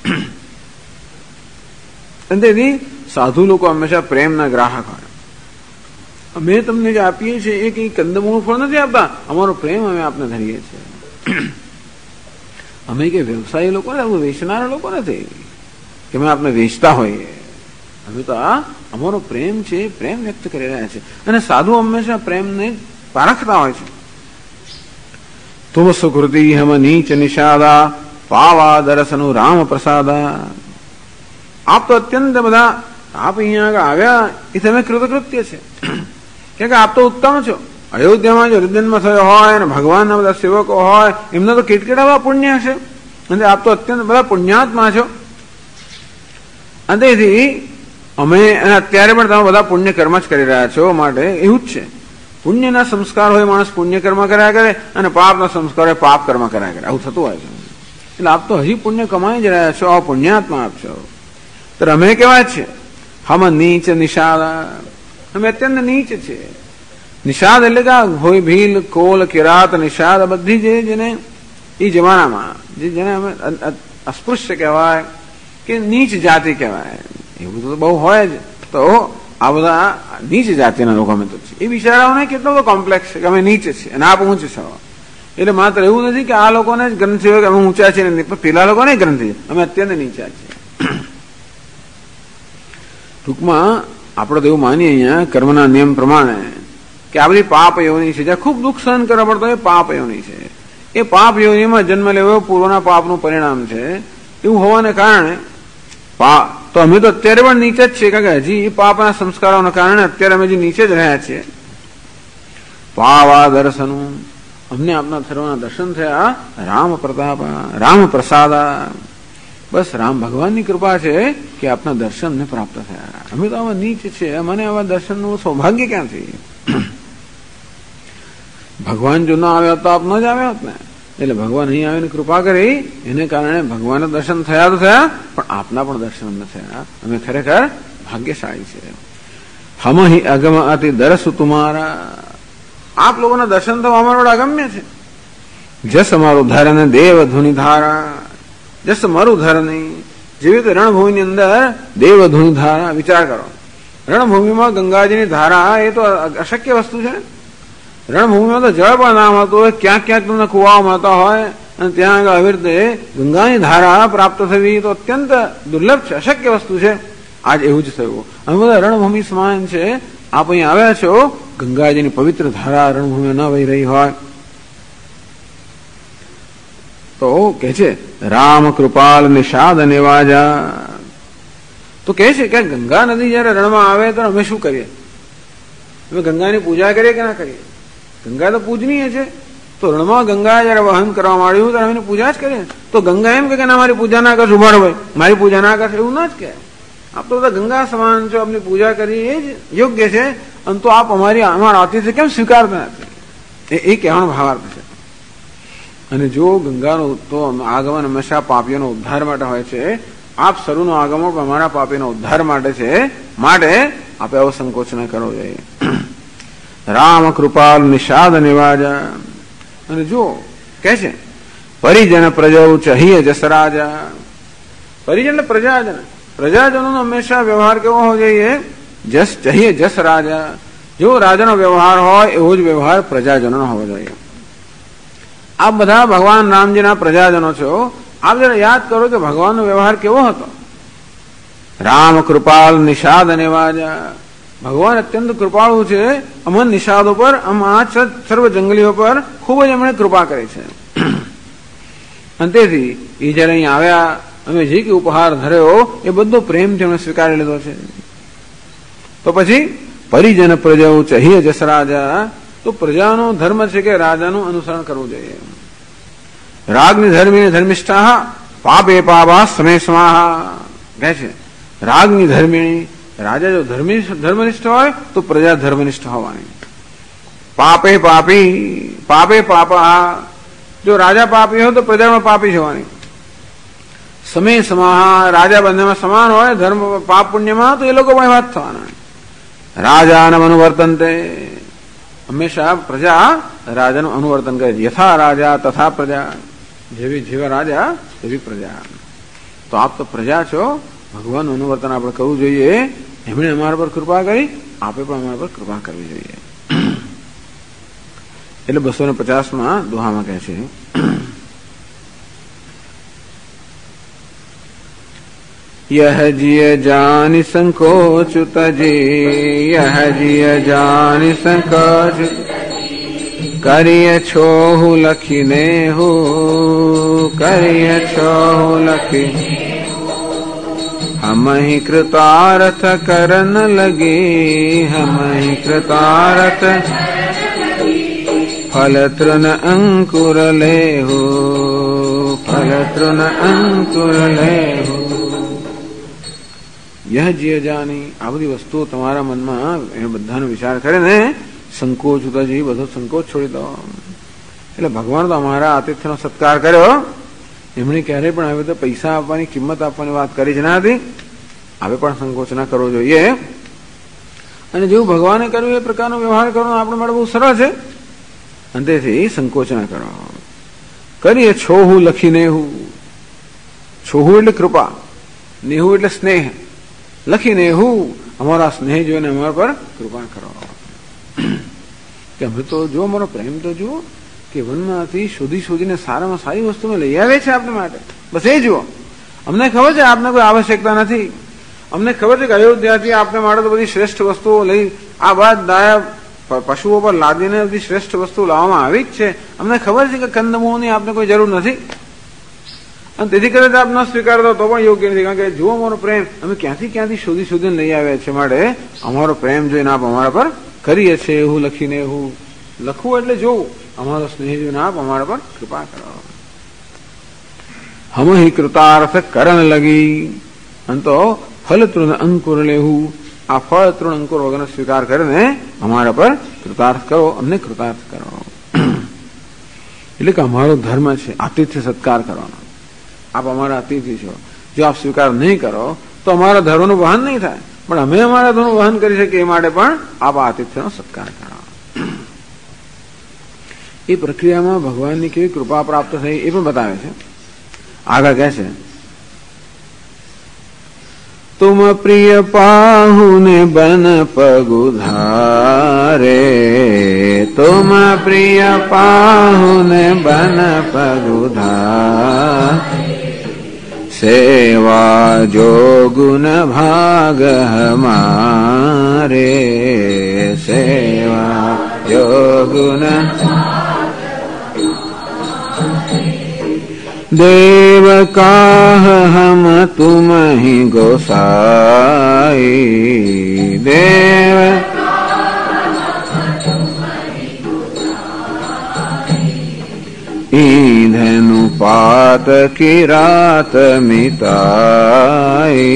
અને તેથી સાધુ લોકો હંમેશા પ્રેમના ગ્રાહક હોય. અમે તમને જે આપીએ છીએ એ કઈ કંદમૂળ ફળ નથી આપતા, અમારો પ્રેમ અમે આપને ધરીએ છીએ. અમે કે વ્યવસાયી લોકો ને, વેચનારા લોકો નથી કે અમે આપને વેચતા હોઈએ. અમે તો આ અમારો પ્રેમ છે, પ્રેમ વ્યક્ત કરી રહ્યા છે. અને સાધુ હંમેશા પ્રેમને પારખતા હોય છે. તુમ સુકૃતિ હમ નીચ નિષાદા પાવા દરસનું રામ પ્રસાદા. આપ તો અત્યંત બધા, આપ અહીંયા આગળ આવ્યા એ તમે કૃતકૃત્ય છે, કે આપ તો ઉત્તમ છો. અયોધ્યામાં જો જન્મ થયો હોય અને ભગવાનના બધા સેવકો હોય એમના તો કેટલા પુણ્ય હશે, અને આપ તો અત્યંત બધા પુણ્યાત્મા છો. અને તેથી અમે અત્યારે પણ તમે બધા પુણ્ય કર્મ જ કરી રહ્યા છો, માટે એવું જ છે. પુણ્યના સંસ્કાર હોય માણસ પુણ્ય કર્મ કર્યા કરે, અને પાપના સંસ્કાર હોય પાપ કર્મ કર્યા કરે, આવું થતું હોય છે. એટલે આપ તો હજી પુણ્ય કમાઈ જ રહ્યા છો, આ પુણ્યાત્મા આપ છો. તો અમે કેવા છે? હમ નીચ નિષાદ, અમે અત્યંત નીચ છે. નિષાદ એટલે કે હોય ભીલ, કોલ, કિરાત, નિષાદ બધી જેને એ જમાનામાં જેને અમે અસ્પૃશ્ય કહેવાય કે નીચ જાતિ કહેવાય, એવું તો બહુ હોય જ. તો આ બધા નીચ જાતિના લોકો અમે તો છે. એ બિચારાઓને કેટલો બધો કોમ્પ્લેક્સ છે કે અમે નીચે છીએ અને આપ ઊંચ છો. એટલે માત્ર એવું નથી કે આ લોકોને જ ગ્રંથિ હોય કે અમે ઊંચા છીએ, પણ પેલા લોકોને ગ્રંથિ છે, અમે અત્યંત નીચા છીએ. ટૂંકમાં આપણે તો એવું માનીએ અહીંયા કર્મના નિયમ પ્રમાણે કે આ બધી પાપ યોની છે, જ્યાં ખૂબ દુઃખ સહન કરવા પડતો એ પાપ યોની છે. એ પાપ યોનીમાં જન્મ લેવો પૂર્વના પાપનું પરિણામ છે. એવું હોવાને કારણે તો અમે તો અત્યારે પણ નીચે જ છીએ, કારણ કે હજી એ પાપના સંસ્કારોના કારણે અત્યારે અમે હજી નીચે જ રહ્યા છીએ. પાવા દર્શનું, અમને આપના સર્વના દર્શન થયા. રામ પ્રતાપ, રામ પ્રસાદા, બસ રામ ભગવાનની કૃપા છે કે આપના દર્શન ને પ્રાપ્ત થયા. અમે તો આવા નીચ છે, મને આવા દર્શનનું સૌભાગ્ય ક્યાંથી? ભગવાન જો ના આવ્યા તો આપ ન જ આવ્યા હોત ને. એટલે ભગવાન અહીં આવીને કૃપા કરી, એને કારણે ભગવાનના દર્શન થયા તો થયા, પણ આપના પણ દર્શન ન થયા. અમે ખરેખર ભાગ્યશાળી છે. હમ હિ અગમ અતિ દરસ તુમારા, આપ લોકોના દર્શન તો અમારો અગમ્ય છે. જસ અમારું ધર ને દેવ ધુનિ ધારા, જસ મારું ધર નહીં. જેવી રીતે રણભૂમિની અંદર દેવ ધુનિ ધારા, વિચાર કરો, રણભૂમિમાં ગંગાજીની ધારા એ તો અશક્ય વસ્તુ છે. રણભૂમિમાં તો જળ પણ ના મળતું હોય, ક્યાંક ક્યાંક તમને કુવાઓ મળતા હોય, અને ત્યાં આગળ આવી રીતે ગંગાની ધારા પ્રાપ્ત થવી તો અત્યંત દુર્લભ છે, અશક્ય વસ્તુ છે. આજ એવું જ થયું. અમે બધા રણભૂમિ સમાન છે. આપ અહીં આવ્યા છો, ગંગાજીની પવિત્ર ધારા રણભૂમિ ન વહી રહી હોય તો કે છે રામ કૃપાલ નિષાદ નિવાજા. તો કે છે કે ગંગા નદી જયારે રણમાં આવે તો અમે શું કરીએ? અમે ગંગાની પૂજા કરીએ કે ના કરીએ? ગંગા તો પૂજનીય છે. તો રણમાં ગંગા જયારે વહન કરવા માંડ્યું ત્યારે અમે પૂજા જ કરીએ. તો ગંગા એમ કે ના મારી પૂજા ના કરશો, ઉભારો ભાઈ, મારી પૂજા ના કરશો, એવું ના જ કહે. આપ તો બધા ગંગા સમાન છો, આપની પૂજા કરી એ જ યોગ્ય છે. અને તો આપ અમારા અતિથિ કેમ સ્વીકારતા નથી? એ કહેવાનો ભાવાર્થ છે. અને જો ગંગાનો તો આગમન હંમેશા પાપીઓનો ઉદ્ધાર માટે હોય છે. આપ સર્વનું આગમન અમારા પાપીનો ઉદ્ધાર માટે છે, માટે આપે આવો સંકોચ ન કરવો જોઈએ. રામ કૃપાલ નિષાદ નિવાજા. અને જો કે છે પરિજન પ્રજૌ ચહિય જસરાજા. પરિજન પ્રજાજન, પ્રજાજનોનો હંમેશા વ્યવહાર કેવો હોવો જોઈએ? જસ ચહિય જસ રાજા. જો રાજાનો વ્યવહાર હોય એવો જ વ્યવહાર પ્રજાજનોનો હોવો જોઈએ. આપ બધા ભગવાન રામજીના પ્રજાજનો છો. આપ જરા યાદ કરો કે ભગવાનનો વ્યવહાર કેવો હતો. રામ કૃપાલ નિષાદ નિવાજા. ભગવાન અત્યંત કૃપાળુ છે અમન નિષાદો પર, આ સર્વ જંગલીઓ પર ખૂબ જ એમણે કૃપા કરી છે. અને તેથી એ જયારે અહીં આવ્યા અમે જે કે ઉપહાર ધર્યો એ બધો પ્રેમથી અમે સ્વીકારી લીધો છે. તો પછી પરિજન પ્રજા ચહીએ જસ રાજા, તો પ્રજાનો ધર્મ છે કે રાજાનું અનુસરણ કરવું જોઈએ. રાગની ધર્મી ધર્મિષ્ઠા પાપે પાપા સ્મે સ્વાહા કહે છે. રાગની ધર્મિણી, રાજા જો ધર્મનિષ્ઠ હોય તો પ્રજા ધર્મનિષ્ઠ હોવાની. પાપે પાપી પાપે પાપા, જો રાજા પાપી હોય તો પ્રજામાં પાપી જવાની. સમય સમાહા, રાજા બંનેમાં સમાન હોય ધર્મ પાપ પુણ્યમાં, તો એ લોકો પણ વાત થવાના. રાજાના અનુવર્તનતે, હંમેશા પ્રજા રાજાનું અનુવર્તન કરે. યથા રાજા તથા પ્રજા, જેવા રાજા એવી પ્રજા. તો આપ તો પ્રજા છો, ભગવાનનું અનુવર્તન આપણે કરવું જોઈએ. એમણે અમારા પર કૃપા કરી, આપે પણ અમારા પર કૃપા કરવી જોઈએ. એટલે 250 દોહામાં કહે છે, यह जिय जानि संकोच तजे, यह जिय जानि संकोच करिय छोहु लखिने हो, करिय छोहु लखि हम ही कृतार्थ करन लगे, हम ही कृतार्थ फल तृण अंकुर ले हो, फल तृण अंकुर ले हो. यह जिय जानी, આ બધી વસ્તુઓ તમારા મનમાં એ બધાનો વિચાર કરે ને, સંકોચ ઉતાજી, બધો સંકોચ છોડી દો. એટલે ભગવાન તો અમારા આતિથ્યનો સત્કાર કર્યો, એમણે ક્યારેય પણ હવે તો પૈસા આપવાની, કિંમત આપવાની વાત કરી જ ના હતી. હવે પણ સંકોચ ના કરવો જોઈએ. અને જેવું ભગવાને કર્યું એ પ્રકારનો વ્યવહાર કરવાનો આપણે માટે બહુ સરળ છે. અંતેથી સંકોચ ના કરો. કરીએ છોહુ લખીને હું, છોહુ એટલે કૃપા, નેહુ એટલે સ્નેહ, લખીને હું અમારા સ્નેહ જોઈને અમારા પર કૃપા કરો. કે અમે તો જો અમારો પ્રેમ તો જુઓ કે વનમાંથી શોધીને સારામાં સારી વસ્તુ લઈ આવે છે આપને માટે, બસ એ જુઓ. અમને ખબર છે આપને કોઈ આવશ્યકતા નથી. અમને ખબર છે કે અયોધ્યાથી આપને માટે તો બધી શ્રેષ્ઠ વસ્તુઓ લઈ, આ બાદ દાયા પશુઓ પર લાદીને બધી શ્રેષ્ઠ વસ્તુ લાવવામાં આવી જ છે. અમને ખબર છે કે કંદમૂળની આપને કોઈ જરૂર નથી, અને તેથી કદાચ આપ ન સ્વીકારતો તો પણ યોગ્ય નથી. કારણ કે જો અમારો પ્રેમ અમે ક્યાંથી શોધીને લઈ આવ્યા છે, માટે અમારો પ્રેમ જોઈને આપ અમારા પર કરીએ છે એવું લખીને, એવું લખવું એટલે જોવું, અમારો સ્નેહ જોઈને આપ અમારા પર કૃપા કરો. હમ હિ કૃતાર્થ કરણ લગી, અંતો ફલ તૃણ અંકુર લેવું, આ ફળ તૃણ અંકુર વગરનો સ્વીકાર કરીને અમારા પર કૃતાર્થ કરો, અમને કૃતાર્થ કરો. એટલે કે અમારો ધર્મ છે આતિથ્ય સત્કાર કરવાનો. આપ અમારા અતિથિ છો, જો આપ સ્વીકાર નહીં કરો તો અમારા ધર્મનું વહન નહીં થાય. પણ અમે અમારા ધર્મનું વહન કરી શકીએ એ માટે પણ આપ આતિથ્યનો સત્કાર કરો. એ પ્રક્રિયામાં ભગવાનની કેવી કૃપા પ્રાપ્ત થઈ એ પણ બતાવે છે. આગળ કહે છે, तुम प्रिय पाहुने बन पगुधारे, तुम प्रिय पाहुने बन पगुधारे, सेवा जो गुण भाग हमारे, सेवा जो गुण देव काह हम तुम ही गोसाई, देव ईंधनु पात की रात मिताई,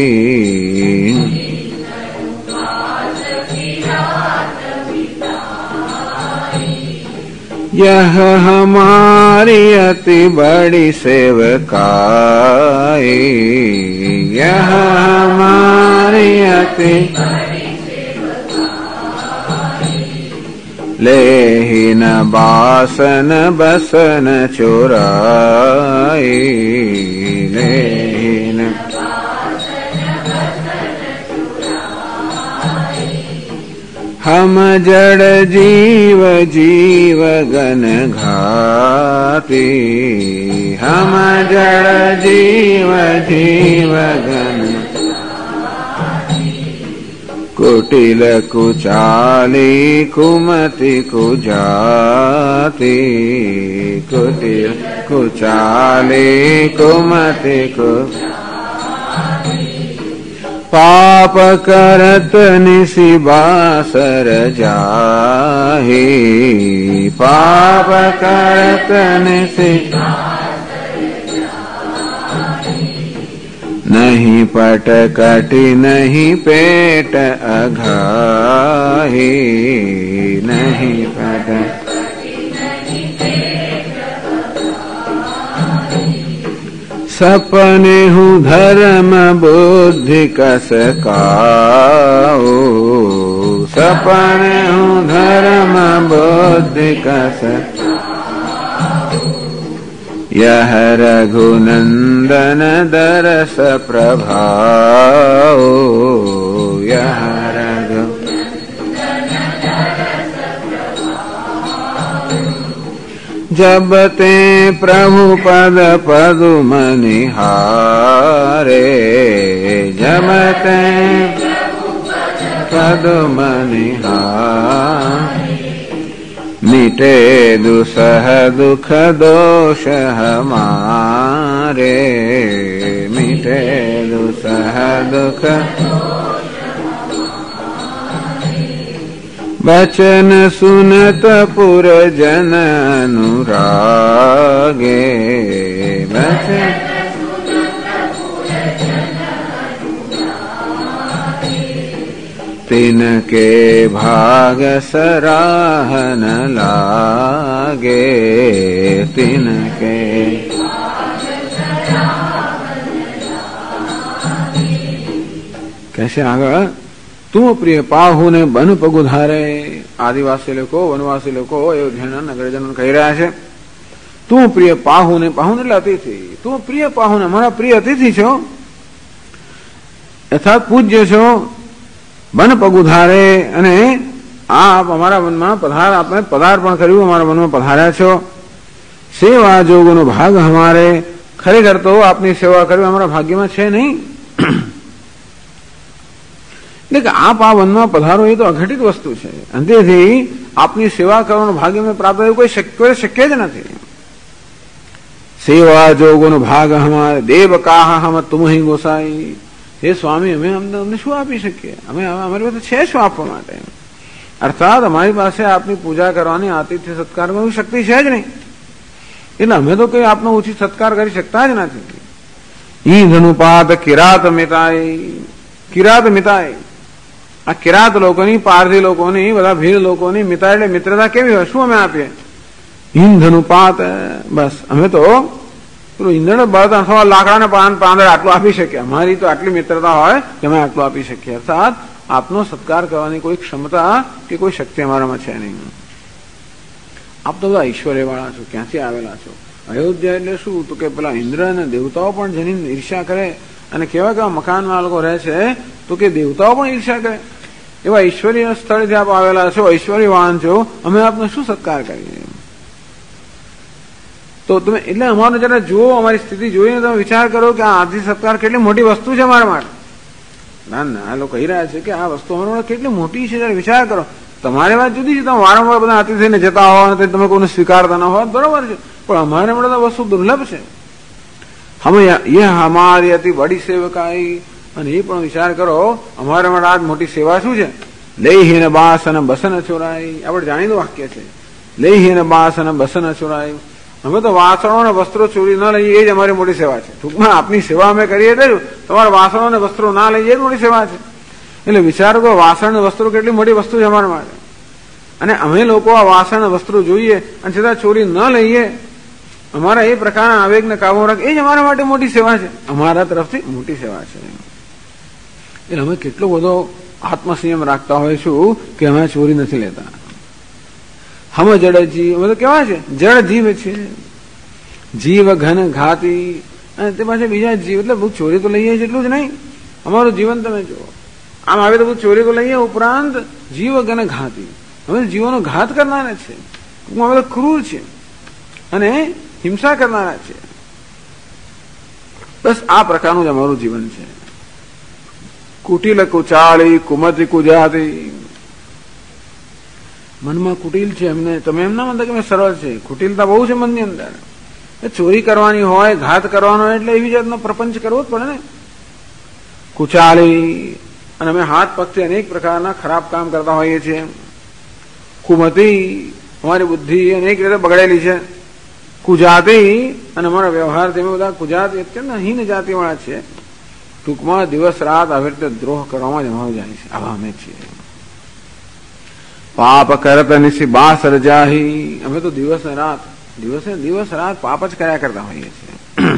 यह हमारी अति बड़ी सेवकाई, यह हमारी अति लेहिन बासन बसन चुराई, लेहिन हम जड़ जीव जीव गन घाती, हम जड़ जीव जीव गन कुटिल कुचाली कुमति कुजाति, कुटिल कुचाली कुमति कुजाति, पाप करत निशिबासर जाहि, पाप करत निशि नहीं पट कटि नहीं पेट अघाहि, नहीं पट सपने हूँ धर्म बुद्धि कस काओ, सपने हूँ धर्म बुद्धि कस यह रघुनंदन दरस प्रभाओ, यह रघु जब ते प्रभु पद पदुम निहारे, जब ते पदुम निहारे मिटे दुसह दुख दोष हमारे, मिटे दुसह दुख बचन सुनत पुरजन अनुरागे, बचन तिनके भाग सराहन लागे, तिनके कैसे आगा तुम प्रिय पाहु ने बन पगुधारे, आदिवासी लोको वनवासी लोको अयोध्या नगरजन કહી રહ્યા છે તું પ્રિય પાહુને, પાહુને એટલે અતિથિ, તું પ્રિય પાહુને મારા પ્રિય અતિથિ છો, યથાર્થ પૂજ્ય છો, બન પગુધારે અને આપ અમારા વનમાં પધાર, આપણે પધારપણ કર્યું, અમારા વનમાં પધાર્યા છો, સેવા જોગનો ભાગ અમારે, ખરેખર તો આપની સેવા કરવી અમારા ભાગ્યમાં છે નહીં, એટલે કે આપ આ વનમાં પધારો એ તો અઘટિત વસ્તુ છે, અંતેથી આપની સેવા કરવાનો ભાગ્ય મેં પ્રાપ્ત થયું કોઈ શક્ય જ નથી. સેવા જોગનો ભાગ અમારે દેવ કાહ હમ તુમ હી ગોસાઈ, હે સ્વામી અમે અમને શું આપી શકીએ, અમે અમારી પાસે છે શું આપવા માટે, અર્થાત અમારી પાસે આપની પૂજા કરવાની, આતિથ્ય સત્કાર કરવાની શક્તિ છે જ નહીં, એટલે અમે તો કઈ આપનો ઉચિત સત્કાર કરી શકતા જ નથી. ઈ ધનુપાત કિરાત મિતાય, કિરાત મિતાય, આ કિરાત લોકોની, પારધી લોકોની, બધા ભીડ લોકોની મિતા એટલે મિત્રતા કેવી હોય, શું અમે આપીએ, ઈંધનુપાત, બસ અમે તો પેલું ઈંધણ બળદ અથવા લાકડાને પાંદડે આટલું આપી શકીએ, અમારી તો આટલી મિત્રતા હોય કે અમે આટલું આપી શકીએ, અર્થાત આપનો સત્કાર કરવાની કોઈ ક્ષમતા કે કોઈ શક્તિ અમારામાં છે નહીં. આપ તો બધા ઐશ્વર્ય વાળા છો, ક્યાંથી આવેલા છો, અયોધ્યા એટલે શું, તો કે પેલા ઇન્દ્ર અને દેવતાઓ પણ જેની ઈર્ષ્યા કરે, અને કેવા કેવા મકાનમાં લોકો રહે છે તો કે દેવતાઓ પણ ઈર્ષ્યા કરે, એવા ઐશ્વર્ય સ્થળેથી આપ આવેલા છો, ઐશ્વર્યવાન છો, અમે આપને શું સત્કાર કરીએ. તો તમે એટલે અમારો જરા જુઓ, અમારી સ્થિતિ જોઈને તમે વિચાર કરો કે આ આદિ સત્કાર કેટલી મોટી વસ્તુ છે અમારા માટે. ના ના, આ લોકો કહી રહ્યા છે કે આ વસ્તુ અમારા માટે કેટલી મોટી છે, જરા વિચાર કરો. તમારી વાત જુદી છે, તમે વારંવાર બધા આતિ થઈને જતા હો અને તમે કોઈને સ્વીકારતા ન હોય, બરોબર છે, પણ અમારે માટે તો વસ્તુ દુર્લભ છે. હમે એ અમારી અતિ બડી સેવકાઈ, અને એ પણ વિચાર કરો અમારા માટે આજ મોટી સેવા શું છે. લેહીન બાસ અને બસન ચોરાઈ, આપણે જાણીતું વાક્ય છે, લેહીન બાસ અને બસન ચોરાઈ, અમે તો વાસણો અને વસ્ત્રો ચોરી ન લઈએ એ જ અમારી મોટી સેવા છે. ટૂંકમાં આપની સેવા અમે કરીએ એટલે તમારા વાસણો અને વસ્ત્રો ના લઈએ એ જ મોટી સેવા છે. એટલે વિચારો કે વાસણ અને વસ્ત્રો કેટલી મોટી વસ્તુ છે અમારા માટે, અને અમે લોકો આ વાસણ અને વસ્ત્રો જોઈએ અને છતાં ચોરી ન લઈએ, અમારા એ પ્રકારના આવેગને કાબુ રાખ, એ જ અમારા માટે મોટી સેવા છે, અમારા તરફથી મોટી સેવા છે. એટલે અમે કેટલો બધો આત્મસંયમ રાખતા હોય છું કે અમે ચોરી નથી લેતા. હમ જડ જીવ, અમે તો કેવા છે, જડ જીવ છે, જીવ ઘન ઘાતી, અને તે પાછા બીજા જીવ, એટલે બહુ ચોરી તો લઈએ એટલું જ નહીં, અમારું જીવન તમે જુઓ, આમ આવે તો બહુ ચોરી તો લઈએ, ઉપરાંત જીવ ઘન ઘાતી, અમે જીવોનો ઘાત કરનારા છે, અમે તો ક્રૂર છે અને હિંસા કરનારા છે. બસ આ પ્રકારનું જ અમારું જીવન છે. કુટિલ કુચાળી કુમતી કુજાતી, મનમાં કુટિલ છે એમને, તમે એમ ના માનતા કે સરળ છે, કુટિલતા બહુ છે મનની અંદર. ચોરી કરવાની હોય, ઘાત કરવાનો હોય એટલે એવી જાતનો પ્રપંચ કરવો જ પડે ને. કુચાલી, અને અમે હાથ પગથી અનેક પ્રકારના ખરાબ કામ કરતા હોઈએ છીએ. કુમતી, અમારી બુદ્ધિ અનેક રીતે બગડેલી છે. કુજાતી, અને અમારા વ્યવહારથી અમે બધા કુજાતી અત્યંત હીન જાતિવાળા છે. ટૂંકમાં દિવસ રાત આવી રીતે દ્રોહ કરવામાં જ અમારું જાય છે. આવા અમે છીએ. પાપ કરત નિશી બાસ રજાહી, અમે તો દિવસ ને દિવસ રાત પાપ જ કર્યા કરતા હોઈએ છીએ.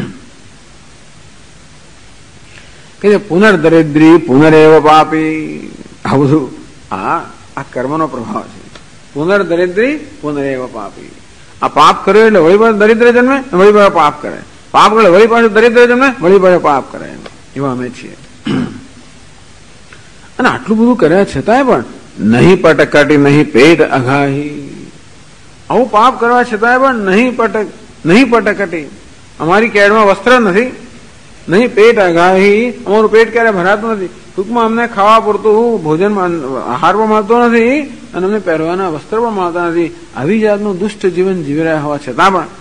કે પુનર્દરિદ્રી પુનરેવ પાપી, આ બધું આ કર્મનો પ્રભાવ છે. પુનર્દરિદ્રી પુનરેવ પાપી, આ પાપ કર્યો એટલે વળી પાછું દરિદ્ર જન્મે, વળી પાછું પાપ કરે, પાપ કરે વળી પાછું દરિદ્ર જન્મે, વળી પાછું પાપ કરે, એવા અમે છીએ. અને આટલું બધું કર્યા છતાંય પણ નહીં પટકટી નહીં પેટ અઘાહી, આવું પાપ કરવા છતાંય પણ નહીં પટકટી, અમારી કેડમાં વસ્ત્ર નથી, નહીં પેટ અઘાહી, અમારું પેટ ક્યારે ભરાતું નથી. ટૂંકમાં અમને ખાવા પૂરતું ભોજન આહાર પણ મળતો નથી અને અમને પહેરવાના વસ્ત્ર પણ મળતા નથી. આવી જાતનું દુષ્ટ જીવન જીવી રહ્યા હોવા છતાં પણ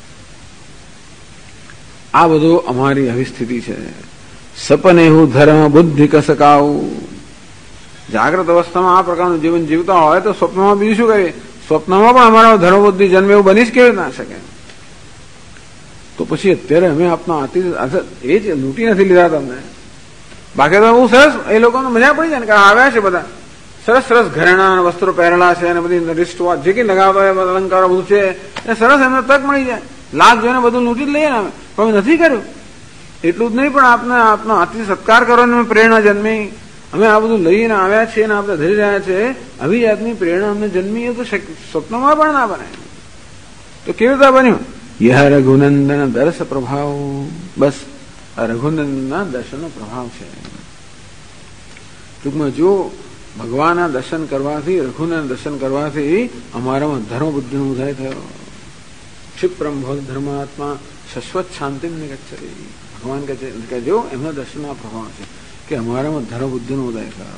આ બધું અમારી આવી સ્થિતિ છે. સપનેહુ ધર્મ બુદ્ધિ કસકાવું, જાગ્રત અવસ્થામાં આ પ્રકારનું જીવન જીવતા હોય તો સ્વપ્નમાં બીજું શું કરીએ? સ્વપ્નમાં પણ અમારો ધર્મ બુદ્ધિ જન્મે એવું બની જ કેવી ના શકે? તો પછી અત્યારે અમે આપના એ જ લૂંટી નથી લીધા તમને. બાકી તો બહુ સરસ એ લોકોને મજા પડી જાય ને કે આવ્યા છે બધા સરસ ઘરેણા વસ્ત્રો પહેરેલા છે અને બધી રિસ્ટ વોચ જે કંઈ લગાવતા હોય અલંકારો બધું છે એ સરસ એમને તક મળી જાય. લાખ જોઈને બધું લૂંટી જ લઈએ ને અમે, પણ અમે નથી કર્યું. એટલું જ નહીં પણ આપનો અતિ સત્કાર કરવાની પ્રેરણા જન્મી. અમે આ બધું લઈને આવ્યા છીએ અને આપણે ધરી રહ્યા છે, આવી જાતની પ્રેરણા અમને જન્મી એ તો સ્વપ્નમાં પણ ના બને. તો કેવી રીતે બન્યું? યહ રઘુનંદન દર્શ પ્રભાવ, બસ આ રઘુનંદનના દર્શનનો પ્રભાવ છે. ટૂંકમાં જો ભગવાનના દર્શન કરવાથી, રઘુનંદન દર્શન કરવાથી અમારામાં ધર્મ બુદ્ધિનો ઉદય થયો. ક્ષિપ્રમ ભવ ધર્માત્મા શાશ્વત શાંતિ નિગચ્છતિ. ભગવાન કે જો એમના દર્શનનો પ્રભાવ છે કે અમારામાં ધર્મ બુદ્ધિનો ઉદય થયો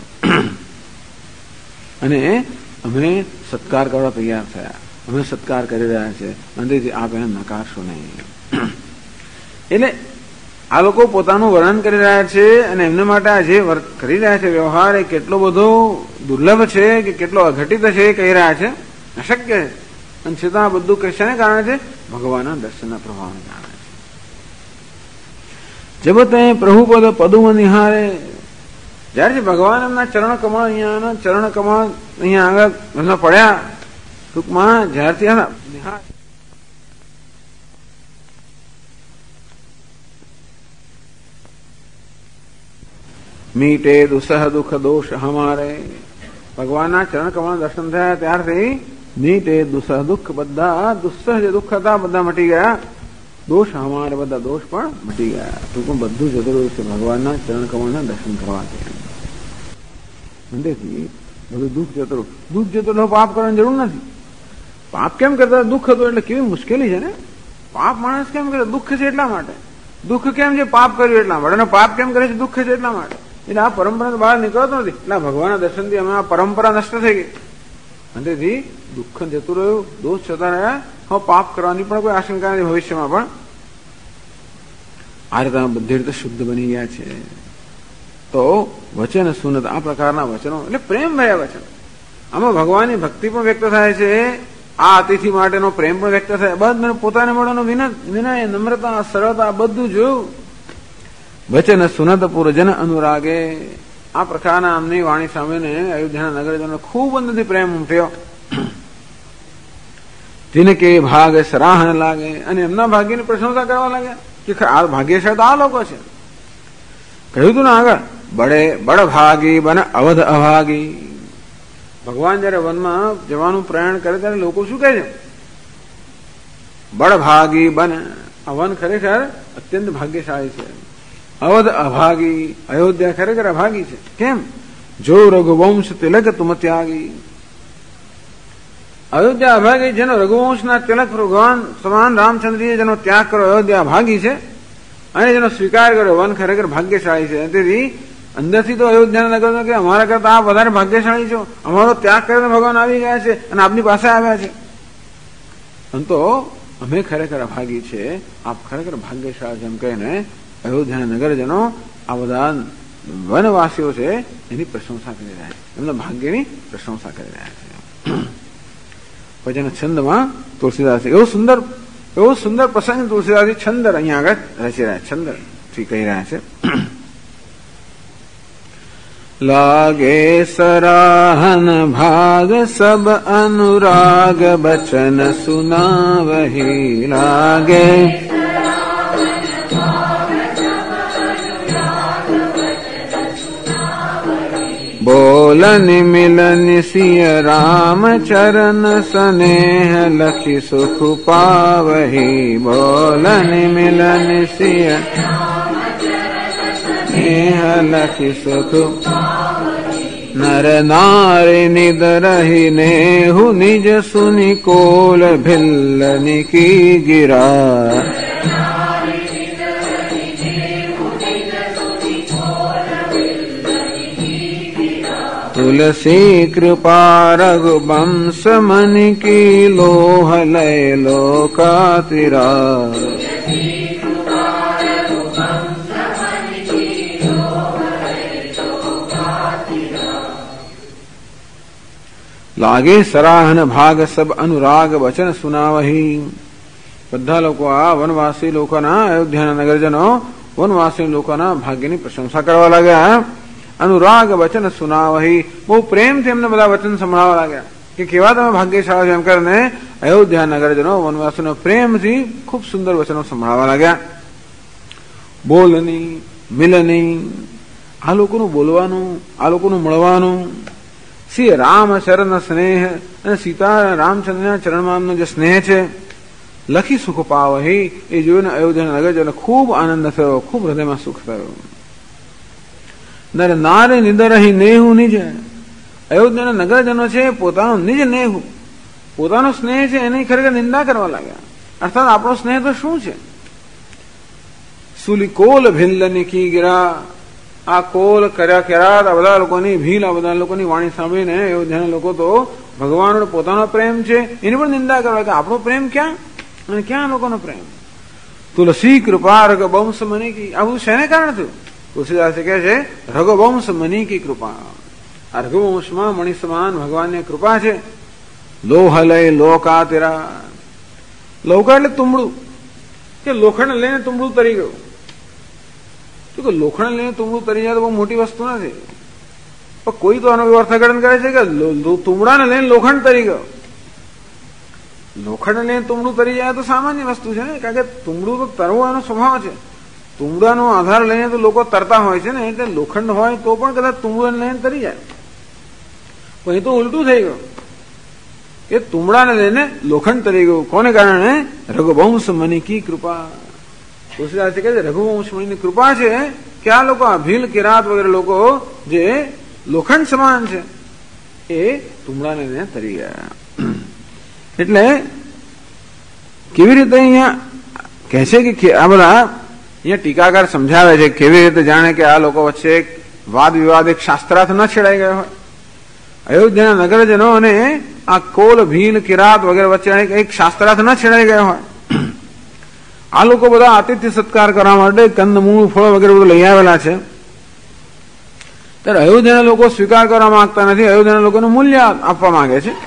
અને અમે સત્કાર કરવા તૈયાર થયા. અમે સત્કાર કરી રહ્યા છે અને આપ એને નકારશો નહીં. એટલે આ લોકો પોતાનું વર્ણન કરી રહ્યા છે અને એમને માટે આ જે કરી રહ્યા છે વ્યવહાર એ કેટલો બધો દુર્લભ છે કે કેટલો અઘટિત છે એ કહી રહ્યા છે, અશક્ય છે. અને છતાં આ બધું કશાને કારણે છે? ભગવાનના દર્શનના પ્રભાવને કારણે છે. જબતે પ્રભુપદ પદુમ નિહારે, જયારે ભગવાન એમના ચરણ કમળ અહીંયા આગળ એમના પડ્યા, ટૂંકમાં જ્યારથી નિહાર મીટે દુસહ દુઃખ દોષ હમારે, ભગવાનના ચરણ કમળ દર્શન થયા ત્યારથી મીટે દુસહ દુઃખ, બધા દુસ્સહ જે દુઃખ હતા બધા મટી ગયા. દોષ હમારે, બધા દોષ પણ મટી ગયા. ટૂંકમાં બધું જતું રહ્યું છે ભગવાનના ચરણ કમળના દર્શન કરવાથી. મંદિરથી બધું દુઃખ જતું રહ્યું. પાપ કરવાની જરૂર નથી. પાપ કેમ કરતા? દુઃખ હતું એટલે કેવી મુશ્કેલી છે ને. પાપ માણસ કેમ કરે? દુઃખ છે એટલા માટે. દુઃખ કેમ છે? પાપ કર્યું એટલા માટે. અને પાપ કેમ કરે છે? દુઃખ છે એટલા માટે. એટલે આ પરંપરા બહાર નીકળતો નથી. એટલે ભગવાનના દર્શનથી અમે આ પરંપરા નષ્ટ થઈ ગઈ. અંતેથી દુઃખ જતું રહ્યું, દોષ જતા રહ્યા. હવે પાપ કરવાની પણ કોઈ આશંકા નથી ભવિષ્યમાં પણ. આ રીતે બધી રીતે શુદ્ધ બની ગયા છે. તો વચન સુનત, આ પ્રકારના વચનો એટલે પ્રેમ ભર્યા વચન. આમાં ભગવાનની ભક્તિ પણ વ્યક્ત થાય છે, આ અતિથિ માટેનો પ્રેમ પણ વ્યક્ત થાય. બધું પોતાને મળવાનો વિનય, નમ્રતા, સરળતા બધું જોયું. વચન સુનત પુરજન અનુરાગે, આ પ્રકારના આમની વાણી સામેને અયોધ્યાના નગરજનો ખૂબ અંદરથી પ્રેમ ઉમટ્યો. જિનકે ભાગ સરાહન લાગે, અને એમના ભાગ્યની પ્રશંસા કરવા લાગ્યા કે આ ભાગ્યશાળી તો આ લોકો છે. કહ્યું હતું ને આગળ, બડ ભાગી બન અવધ અભાગી. ભગવાન જયારે વનમાં જવાનું પ્રયાણ કરે ત્યારે લોકો શું કહે છે? બડ ભાગી બન, આ વન ખરેખર અત્યંત ભાગ્યશાળી છે. અવધ અભાગી, અયોધ્યા ખરેખર અભાગી છે. કેમ? જો રઘુવંશ તિલક તુમ ત્યાગી. અયોધ્યા અભાગી, જેનો રઘુવંશના તિલક ભગવાન સમાન રામચંદ્રજીએ જેનો ત્યાગ કર્યો, અયોધ્યા અભાગી છે. અને જેનો સ્વીકાર કર્યો, વન ખરેખર ભાગ્યશાળી છે. તેથી અંદરથી તો અયોધ્યાના નગર કે અમારા કરતા આપ વધારે ભાગ્યશાળી છો, અમારો ત્યાગ કરીને ભગવાન આવી ગયા છે અને આપની પાસે આવ્યા છે. તો અમે ખરેખર અભાગી છે, આપ ખરેખર ભાગ્યશાળી છે એમ કહીને અયોધ્યાના નગરજનો આ બધા વનવાસીઓ છે એની પ્રશંસા કરી રહ્યા છે, એમના ભાગ્યની પ્રશંસા કરી રહ્યા છે. પછી એના છંદમાં તુલસીદાસ એવો સુંદર પ્રસંગ તુલસીદાસ છંદ અહીંયા આગળ રચી રહ્યા, છંદ થી કહી રહ્યા છે. लागे सराहन भाग सब अनुराग बचन सुनावही लागे बोलन मिलन सिय राम चरण स्नेह लखी सुख पावही बोलन मिलन सिय लखी सुख नर नारी निद रही नेहु निज सुनि कोल भिल्लनि की गिरा तुलसी कृपा रघुवंश मनि की लोह लय लोकातिरा લાગે સરાહન ભાગ સબ અનુરાગ વચન સુનાવહી. બધા લોકો આ વનવાસી લોકોના, અયોધ્યાના નગરજનો વનવાસી લોકોના ભાગ્યની પ્રશંસા કરવા લાગ્યા. અનુરાગ વચન સુનાવહી, બહુ પ્રેમથી એમને બધા વચન સંભળાવવા લાગ્યા કે કેવા તમે ભાગ્યશાળી એમ કરીને અયોધ્યા નગરજનો વનવાસીનો પ્રેમથી ખૂબ સુંદર વચનો સંભળાવવા લાગ્યા. બોલની મિલની, આ લોકોનું બોલવાનું, આ લોકોનું મળવાનું, શ્રી રામ ચરણ સ્નેહ અને સીતા રામચંદ્રના ચરણમાં એમનો જે સ્નેહ છે, લખી સુખ પાવહી, એ જોઈને અયોધ્યા નગરજનો ખૂબ આનંદ થયો, ખૂબ હૃદયમાં સુખ થયો. નર નારે નિદરહી નેહુ નિજ, અયોધ્યાના નગરજનો છે પોતાનો નિજ નેહુ, પોતાનો સ્નેહ છે એની ખરેખર નિંદા કરવા લાગ્યા. અર્થાત આપણો સ્નેહ તો શું છે? સુલિકોલ ભિલ્લની કી ગિરા, આ કોલ કર્યા કર્યા આ બધા લોકોની ભીલ, આ બધા લોકોની વાણી સાંભળીને અયોધ્યાના લોકો તો ભગવાનનો પોતાનો પ્રેમ છે એની પણ નિંદા કરવા કે આપણો પ્રેમ ક્યાં અને ક્યાં લોકોનો પ્રેમ. તુલસી કૃપા રઘુવંશ મની કી, આ બધું શેને કારણે થયું? તુલસીદાસ કહે છે રઘુવંશ મની કી કૃપા, આ રઘુવંશમાં મણિ સમાન ભગવાનની કૃપા છે. લોહલય લોકા તેરા, લોકા એટલે તુંબડું, કે લોખંડ લઈને તુંબડું તરી ગયું. કે લોખંડ લઈને તુંબડું તરી જાય તો બહુ મોટી વસ્તુ નથી, પણ કોઈ તો આનો અર્થઘટન કરે છે કે તુંબડાને લઈને લોખંડ તરી ગયો. લોખંડ લઈને તુંબડું તરી જાય તો સામાન્ય વસ્તુ છે ને, કારણ કે તુંબડું તો તરવો એનો સ્વભાવ છે. તુંબડાનો આધાર લઈને તો લોકો તરતા હોય છે ને, એટલે લોખંડ હોય તો પણ કદાચ તુંબડાને લઈને તરી જાય. પણ એ તો ઉલટું થઈ ગયું, એ તુંબડાને લઈને લોખંડ તરી ગયું. કોને કારણે? રઘુવંશ મની કી કૃપા. તુલસીદાસ કહે છે રઘુવંશ મણીની કૃપા છે કે આ લોકો ભીલ કિરાત વગેરે લોકો જે લોખંડ સમાન છે એ તુંબડાને લઈને તરી ગયા. એટલે કેવી રીતે અહીંયા કહે છે કે આ બધા અહીંયા ટીકાકાર સમજાવે છે કેવી રીતે જાણે કે આ લોકો વચ્ચે વાદ વિવાદ એક શાસ્ત્રાર્થ ન છેડાઈ ગયો હોય. અયોધ્યાના નગરજનો અને આ કોલ ભીલ કિરાત વગેરે વચ્ચે એક શાસ્ત્રાર્થ ન છેડાઈ ગયો હોય. આ લોકો બધા આતિથ્ય સત્કાર કરવા માટે કંદમૂળ ફળ વગેરે બધું લઈ આવેલા છે, ત્યારે અયોધ્યાના લોકો સ્વીકાર કરવા માંગતા નથી, અયોધ્યાના લોકોને મૂલ્ય આપવા માંગે છે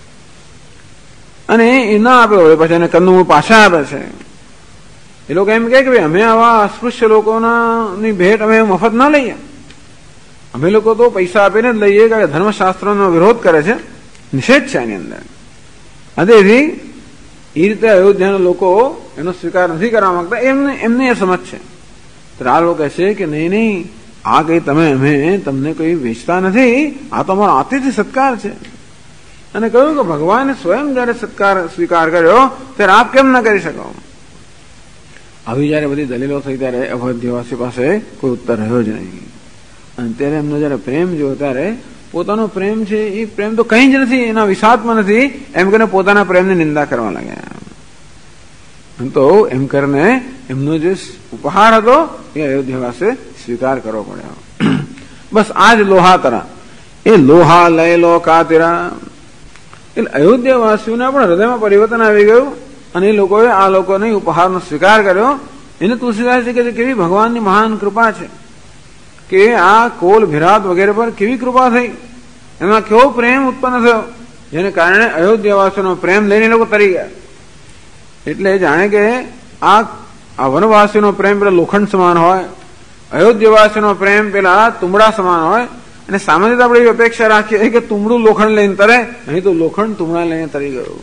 અને એ ના આપે હોય પછી એને કંદમૂળ પાછા આપે છે. એ લોકો એમ કહે કે ભાઈ અમે આવા અસ્પૃશ્ય લોકોની ભેટ અમે મફત ના લઈએ, અમે લોકો તો પૈસા આપીને જ લઈએ, કારણ કે ધર્મશાસ્ત્રનો વિરોધ કરે છે, નિષેધ છે એની અંદર. તેથી એ રીતે અયોધ્યાના લોકો એનો સ્વીકાર નથી કરવા માંગતા, એમને એ સમજ છે. તો આ લોકો કહે છે કે નહીં નહીં, આ કઈ અમે તમને કઈ વેચતા નથી, આ તો અમારો આતિથ્ય સત્કાર છે. અને કહ્યું કે ભગવાને સ્વયં જયારે સત્કાર સ્વીકાર કર્યો ત્યારે આપ કેમ ના કરી શકો? આવી જયારે બધી દલીલો થઈ ત્યારે અયોધ્યાવાસી પાસે કોઈ ઉત્તર રહ્યો જ નહીં. અને ત્યારે એમનો જયારે પ્રેમ જોયો ત્યારે પોતાનો પ્રેમ છે એ પ્રેમ તો કઈ જ નથી, એના વિષાદમાં નથી, એમ કરીને પોતાના પ્રેમની નિંદા કરવા લાગ્યા. તો એમ કરીને એમનો જે ઉપહાર હતો એ અયોધ્યાવાસે સ્વીકાર કરવો પડ્યો. બસ આ જ લોહા તરા, એ લોહા લય લોકા તેરા. એટલે અયોધ્યાવાસીઓના પણ હૃદયમાં પરિવર્તન આવી ગયું અને એ લોકોએ આ લોકોને ઉપહારનો સ્વીકાર કર્યો. એને તુલસીદાસજી કહે છે કેવી ભગવાનની મહાન કૃપા છે. કે આ કોલ ભિરાત વગેરે પર કેવી કૃપા થઈ, એમાં કેવો પ્રેમ ઉત્પન્ન થયો, જેને કારણે અયોધ્યાવાસીઓનો પ્રેમ લઈને લોકો તરી ગયા. એટલે જાણે કે આ વનવાસીનો પ્રેમ પેલા લોખંડ સમાન હોય, અયોધ્યાવાસીનો પ્રેમ પેલા તુંબડા સમાન હોય. અને સામાન્ય આપણે એવી અપેક્ષા રાખીએ કે તુંબડું લોખંડ લઈને તરે, અહીં તો લોખંડ તુંબડા લઈને તરી ગયું.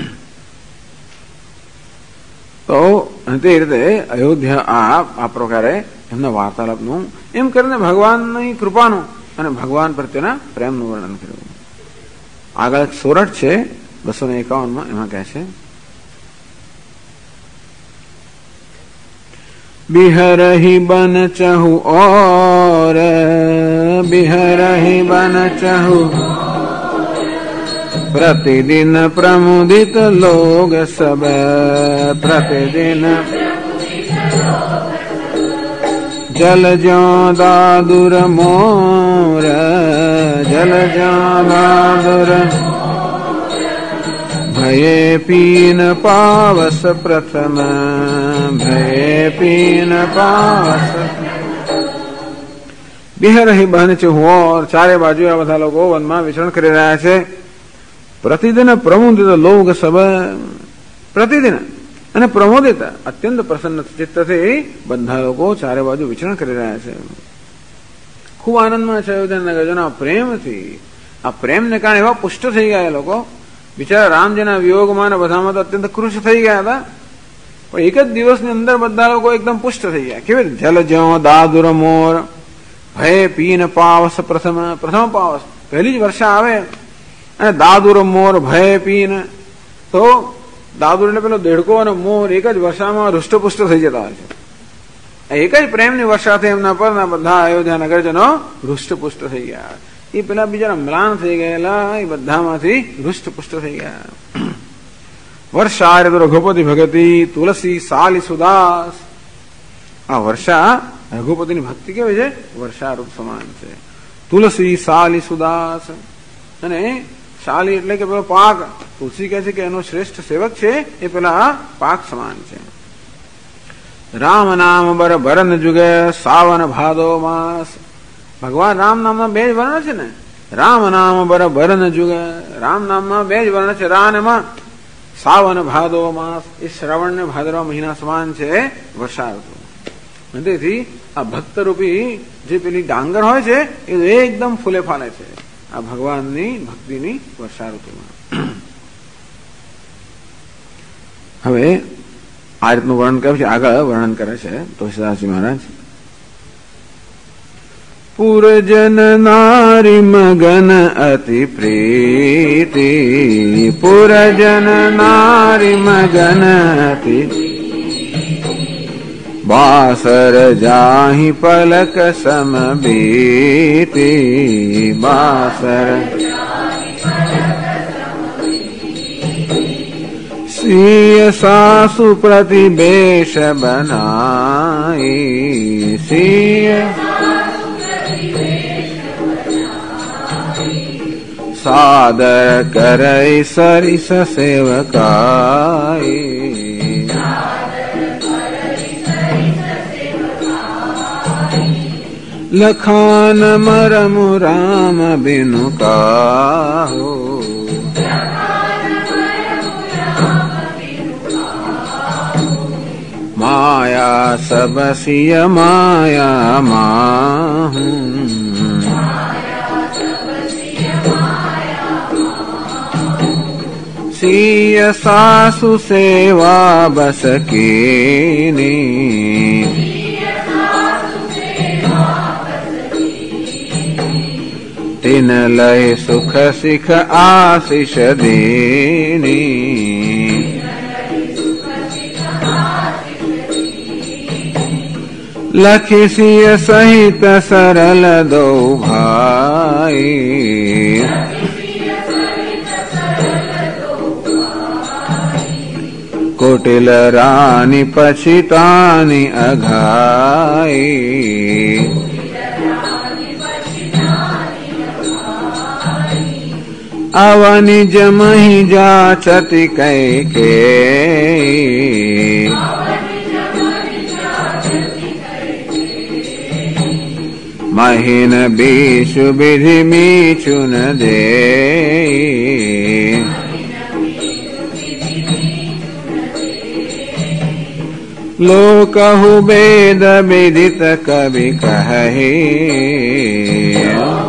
તો તે રીતે અયોધ્યા આ પ્રકારે એમના વાર્તાલાપનું એમ કરીને ભગવાનની કૃપાનું અને ભગવાન પ્રત્યેના પ્રેમનું વર્ણન કર્યું. આગળ એક સોરઠ છે 251 એમાં કહે છે, बिहरहि बन चहु और बिहरहि बन चहु प्रतिदिन प्रमुदित लोग सब प्रतिदिन जल ज्यो दादुर मोर जल ज्यो दादुर भये पीन पावस प्रथम भये पीन पावस. બિહરહી બહન ચહુ ઓર, ચારે બાજુ આ બધા લોકો વનમાં વિચરણ કરી રહ્યા છે. પ્રતિદિન પ્રમોદિત લોગ સબ, પ્રતિદિન અને પ્રમોદિત અત્યંત પ્રસન્ન ચિત્તથી બધા લોકો ચારે બાજુ વિચરણ કરી રહ્યા છે. ખૂબ આનંદમાં છે અયોધ્યા નગરજનો પ્રેમથી. આ પ્રેમને કારણે એવા પુષ્ટ થઈ ગયા લોકો, બિચારા રામજીના વિયોગમાં ને બધામાં તો અત્યંત કૃશ થઈ ગયા હતા, પણ એક જ દિવસની અંદર બધા લોકો એકદમ પુષ્ટ થઈ ગયા. કેવી રીતે? જલ જ્યો દાદુર મોર ભય પીન પાવસ પ્રથમ પાવસ, પહેલી જ વર્ષા આવે અને દાદુર મોર ભય પીન, તો દાદુર એટલે પેલો દેડકો અને મોર એક જ વર્ષામાં હૃષ્ટપુષ્ટ થઈ જતા હોય છે. એક જ પ્રેમની વર્ષા થઈ એમના પર, બધા અયોધ્યા નગરજનો હૃષ્ટપુષ્ટ થઈ ગયા. એ પેલા બીજા મ્લાન થઈ ગયેલા એ બધામાંથી હૃષ્ટપુષ્ટ થઈ ગયા. વર્ષા રઘુપતિ ભગતી તુલસી સાલી સુદાસ. આ વર્ષા રઘુપતિની ભક્તિ કેવી છે? વર્ષારૂપ સમાન છે. તુલસી સાલી સુદાસ, અને સાલી એટલે કે પેલો પાક. તુલસી કહે છે કે એનો શ્રેષ્ઠ સેવક છે એ પેલા પાક સમાન છે. રામ નામ બર ભરન જુગે સાવન ભાદો માસ. ભગવાન રામ નામના બે જ વર્ણ છે ને, રામ નામ બર ભરન જુગ, રામ નામમાં બે જ વર્ણ છે, રા અને માં. સાવન ભાદો માસ, એ શ્રાવણ ને ભાદરવા મહિના સમાન છે વર્ષા ઋતુ. તેથી આ ભક્તરૂપી જે પેલી ડાંગર હોય છે એ એકદમ ફૂલે ફાલે છે આ ભગવાનની ભક્તિની વર્ષા ઋતુમાં. હવે આ રીતનું વર્ણન કરે છે, આગળ વર્ણન કરે છે તુલસીદાસજી મહારાજ. પુરજન નારી મગન અતિ પ્રીતિ, પુરજન નારી મગન અતિ બાસર જાહી પલક સમ બીતી, બાસર સિય સાસુ પ્રતિબેશ બનાઈ, સિય સાદર કરઈ સરિસ સેવકાઈ, લખાન મરમુ રામ બિનુ કાહો, માયા સબસિય માયા માહુ, સિય સાસુ સેવા બસ કીની, તિન લય સુખ શિખ આશિષ દીની, લખી સિય સહિત સરલ દો ભાઈ, કોટિલ રાની પછી તાની અઘાઈ, આવની જમહી જાચતી કઈ કે, મહિન બીશુ વિધિ મીછુન દે લોકહુ વેદ વિદિત કવિ કહી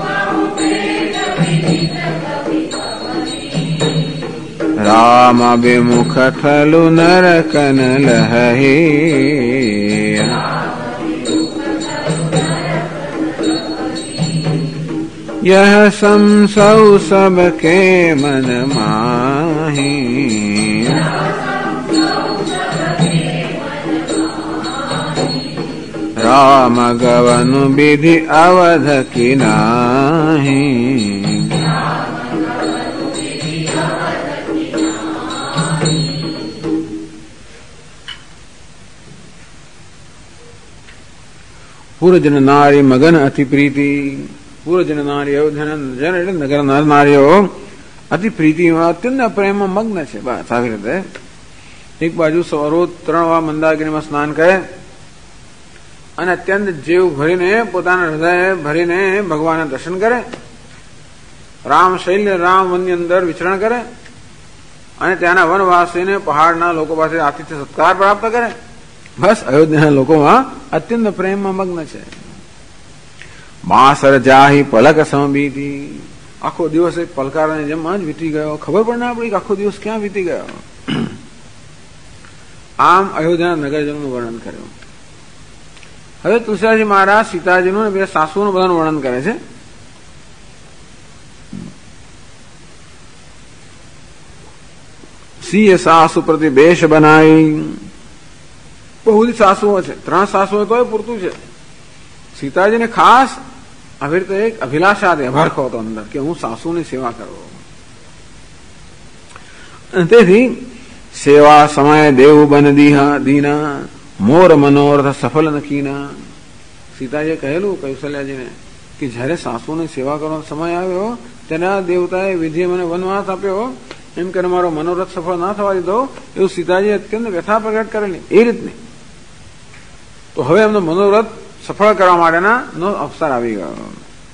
રામ વિમુખ થલુ નરકન લહી यह संसौ सबके मन माही राम गवन विधि अवध की नाही પૂર્વજન નારી મગન અતિ પ્રીતિ પૂર્વજન નારીઓ જન એટલે નગર નારીઓ અતિ પ્રીતિમાં અત્યંત પ્રેમમાં મગ્ન છે. બસ આવી રીતે એક બાજુ રોજ 3 વાર મંદાકિનીમાં સ્નાન કરે અને અત્યંત જીવ ભરીને પોતાના હૃદય ભરીને ભગવાનના દર્શન કરે. રામ શૈલ્ય રામ વનની અંદર વિચરણ કરે અને ત્યાંના વનવાસીને પહાડના લોકો પાસે આતિથ્ય સત્કાર પ્રાપ્ત કરે. બસ અયોધ્યાના લોકોમાં અત્યંત પ્રેમમાં મગ્ન છે. માસર જાહી પલક સમબીતી આખો દિવસ એક પલકારાની જેમ જ વીતી ગયો. ખબર પણ ના પડી કે આખો દિવસ ક્યાં વીતી ગયો. આમ અયોધ્યાના નગરજનોનું વર્ણન કર્યું. હવે તુલસીદાસજી મહારાજ સીતાજીનું બે સાસુનું બધાનું વર્ણન કરે છે. સિંહ સાસુ પ્રતિ બેશ બનાવી બહુ બધી સાસુઓ છે. 3 સાસુઓ તો પૂરતું છે. સીતાજીને ખાસ આવી રીતે એક અભિલાષા હતી, અભારખો હતો અંદર કે હું સાસુની સેવા કરું. તેથી સેવા સમય દેવ બન દીના મોર મનોરથ સફલ નકીના. સીતાજીએ કહેલું કૌશલ્યાજીને કે જયારે સાસુની સેવા કરવાનો સમય આવ્યો ત્યારે દેવતાએ વિધિએ મને વનવાસ આપ્યો એમ કે મારો મનોરથ સફળ ના થવા દીધો, એવું સીતાજી અત્યંત વ્યથા પ્રગટ કરેલી એ રીતની. તો હવે એમનો મનોરથ સફળ કરવા માટેના નો અવસર આવી ગયો.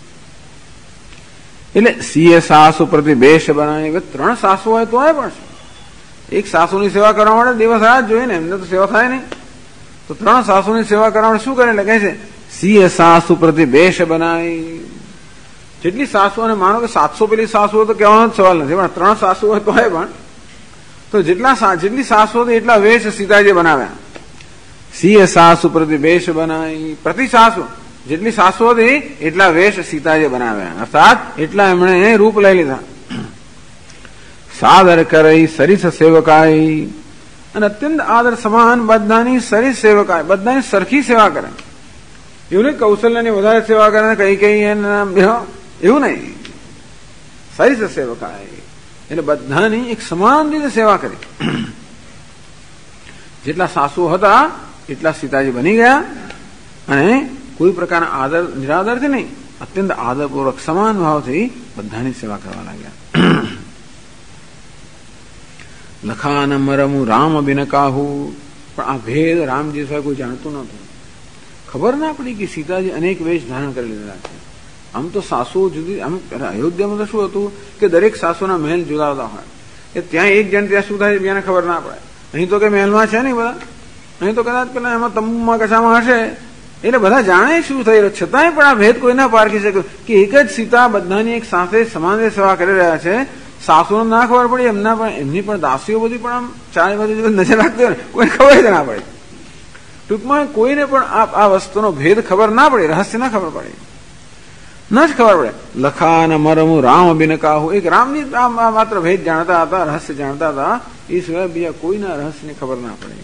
એટલે સિંહ સાસુ પ્રતિ બેશ બનાવી 3 સાસુ હોય તો પણ એક સાસુની સેવા કરવા માટે દિવસ આ જ જોઈએ ને, એમને તો સેવા થાય નહીં. તો 3 સાસુની સેવા કરવા માટે શું કરે એટલે કહે છે સિંહ સાસુ પ્રતિ બેશ બનાવી. જેટલી સાસુ અને માનો કે 700 પેલી સાસુ તો કહેવાનો જ સવાલ નથી, પણ 3 સાસુ હોય તો પણ તો જેટલી સાસુ હતી એટલા વેશ સીતાજી બનાવ્યા. સિંહ સાસુ પ્રતિ બેશ બનાવી. પ્રતિ સાસુ જેટલી સાસુ હતી એટલા વેશ સીતાજી બનાવ્યા, અર્થાત એટલા એમણે રૂપ લઈ લીધા. સાદર કરી સરીસ સેવકાઈ અને અત્યંત આદર સમાન બધાની સરીસ સેવકાઈ, બધાની સરખી સેવા કરે. એવું નહીં કૌશલ્યની વધારે સેવા કરે કઈ એવું નહીં. સરીસ સેવકાઈ એટલે બધાની એક સમાન રીતે સેવા કરી. જેટલા સાસુ હતા એટલા સીતાજી બની ગયા અને કોઈ પ્રકારના આદર નિરાદરથી નહીં, અત્યંત આદરપૂર્વક સમાન ભાવથી બધાની સેવા કરવા લાગ્યા. લખાન મરમુ રામ બિન કાહુ. પણ આ ભેદ રામજી સિવાય કોઈ જાણતું નહોતું. ખબર ના પડી કે સીતાજી અનેક વેશ ધારણ કરી લીધેલા છે. આમ તો સાસુ જુદી, આમ અયોધ્યામાં તો શું હતું કે દરેક સાસુના મહેલ જુદા જુદા હોય. એ ત્યાં એક જણ ત્યાં શું થાય બીજાને ખબર ના પડે. અહીં તો કઈ મહેલમાં છે નહીં બધા, અહીં તો કદાચ પેલા એમાં તંબુમાં કશામાં હશે એટલે બધા જાણે શું થઈ રહ્યું. છતાંય પણ આ ભેદ કોઈ ના પારખી શકે કે એક જ સીતા બધાની એક સાથે સમાન સેવા કરી રહ્યા છે. સાસુને ના ખબર પડી એમની પણ દાસીઓ બધી પણ આમ ચારે બાજુ નજર રાખતી હોય ને કોઈને ખબર જ ના પડે. ટૂંકમાં કોઈને પણ આ વસ્તુનો ભેદ ખબર ના પડે, રહસ્ય ના ખબર પડે, ન જ ખબર પડે. લખાન મરમુ રામ બિન કાહુ. એક રામની માત્ર ભેદ જાણતા હતા, રહસ્ય જાણતા હતા, એ સિવાય બીજા કોઈના રહસ્યની ખબર ના પડે.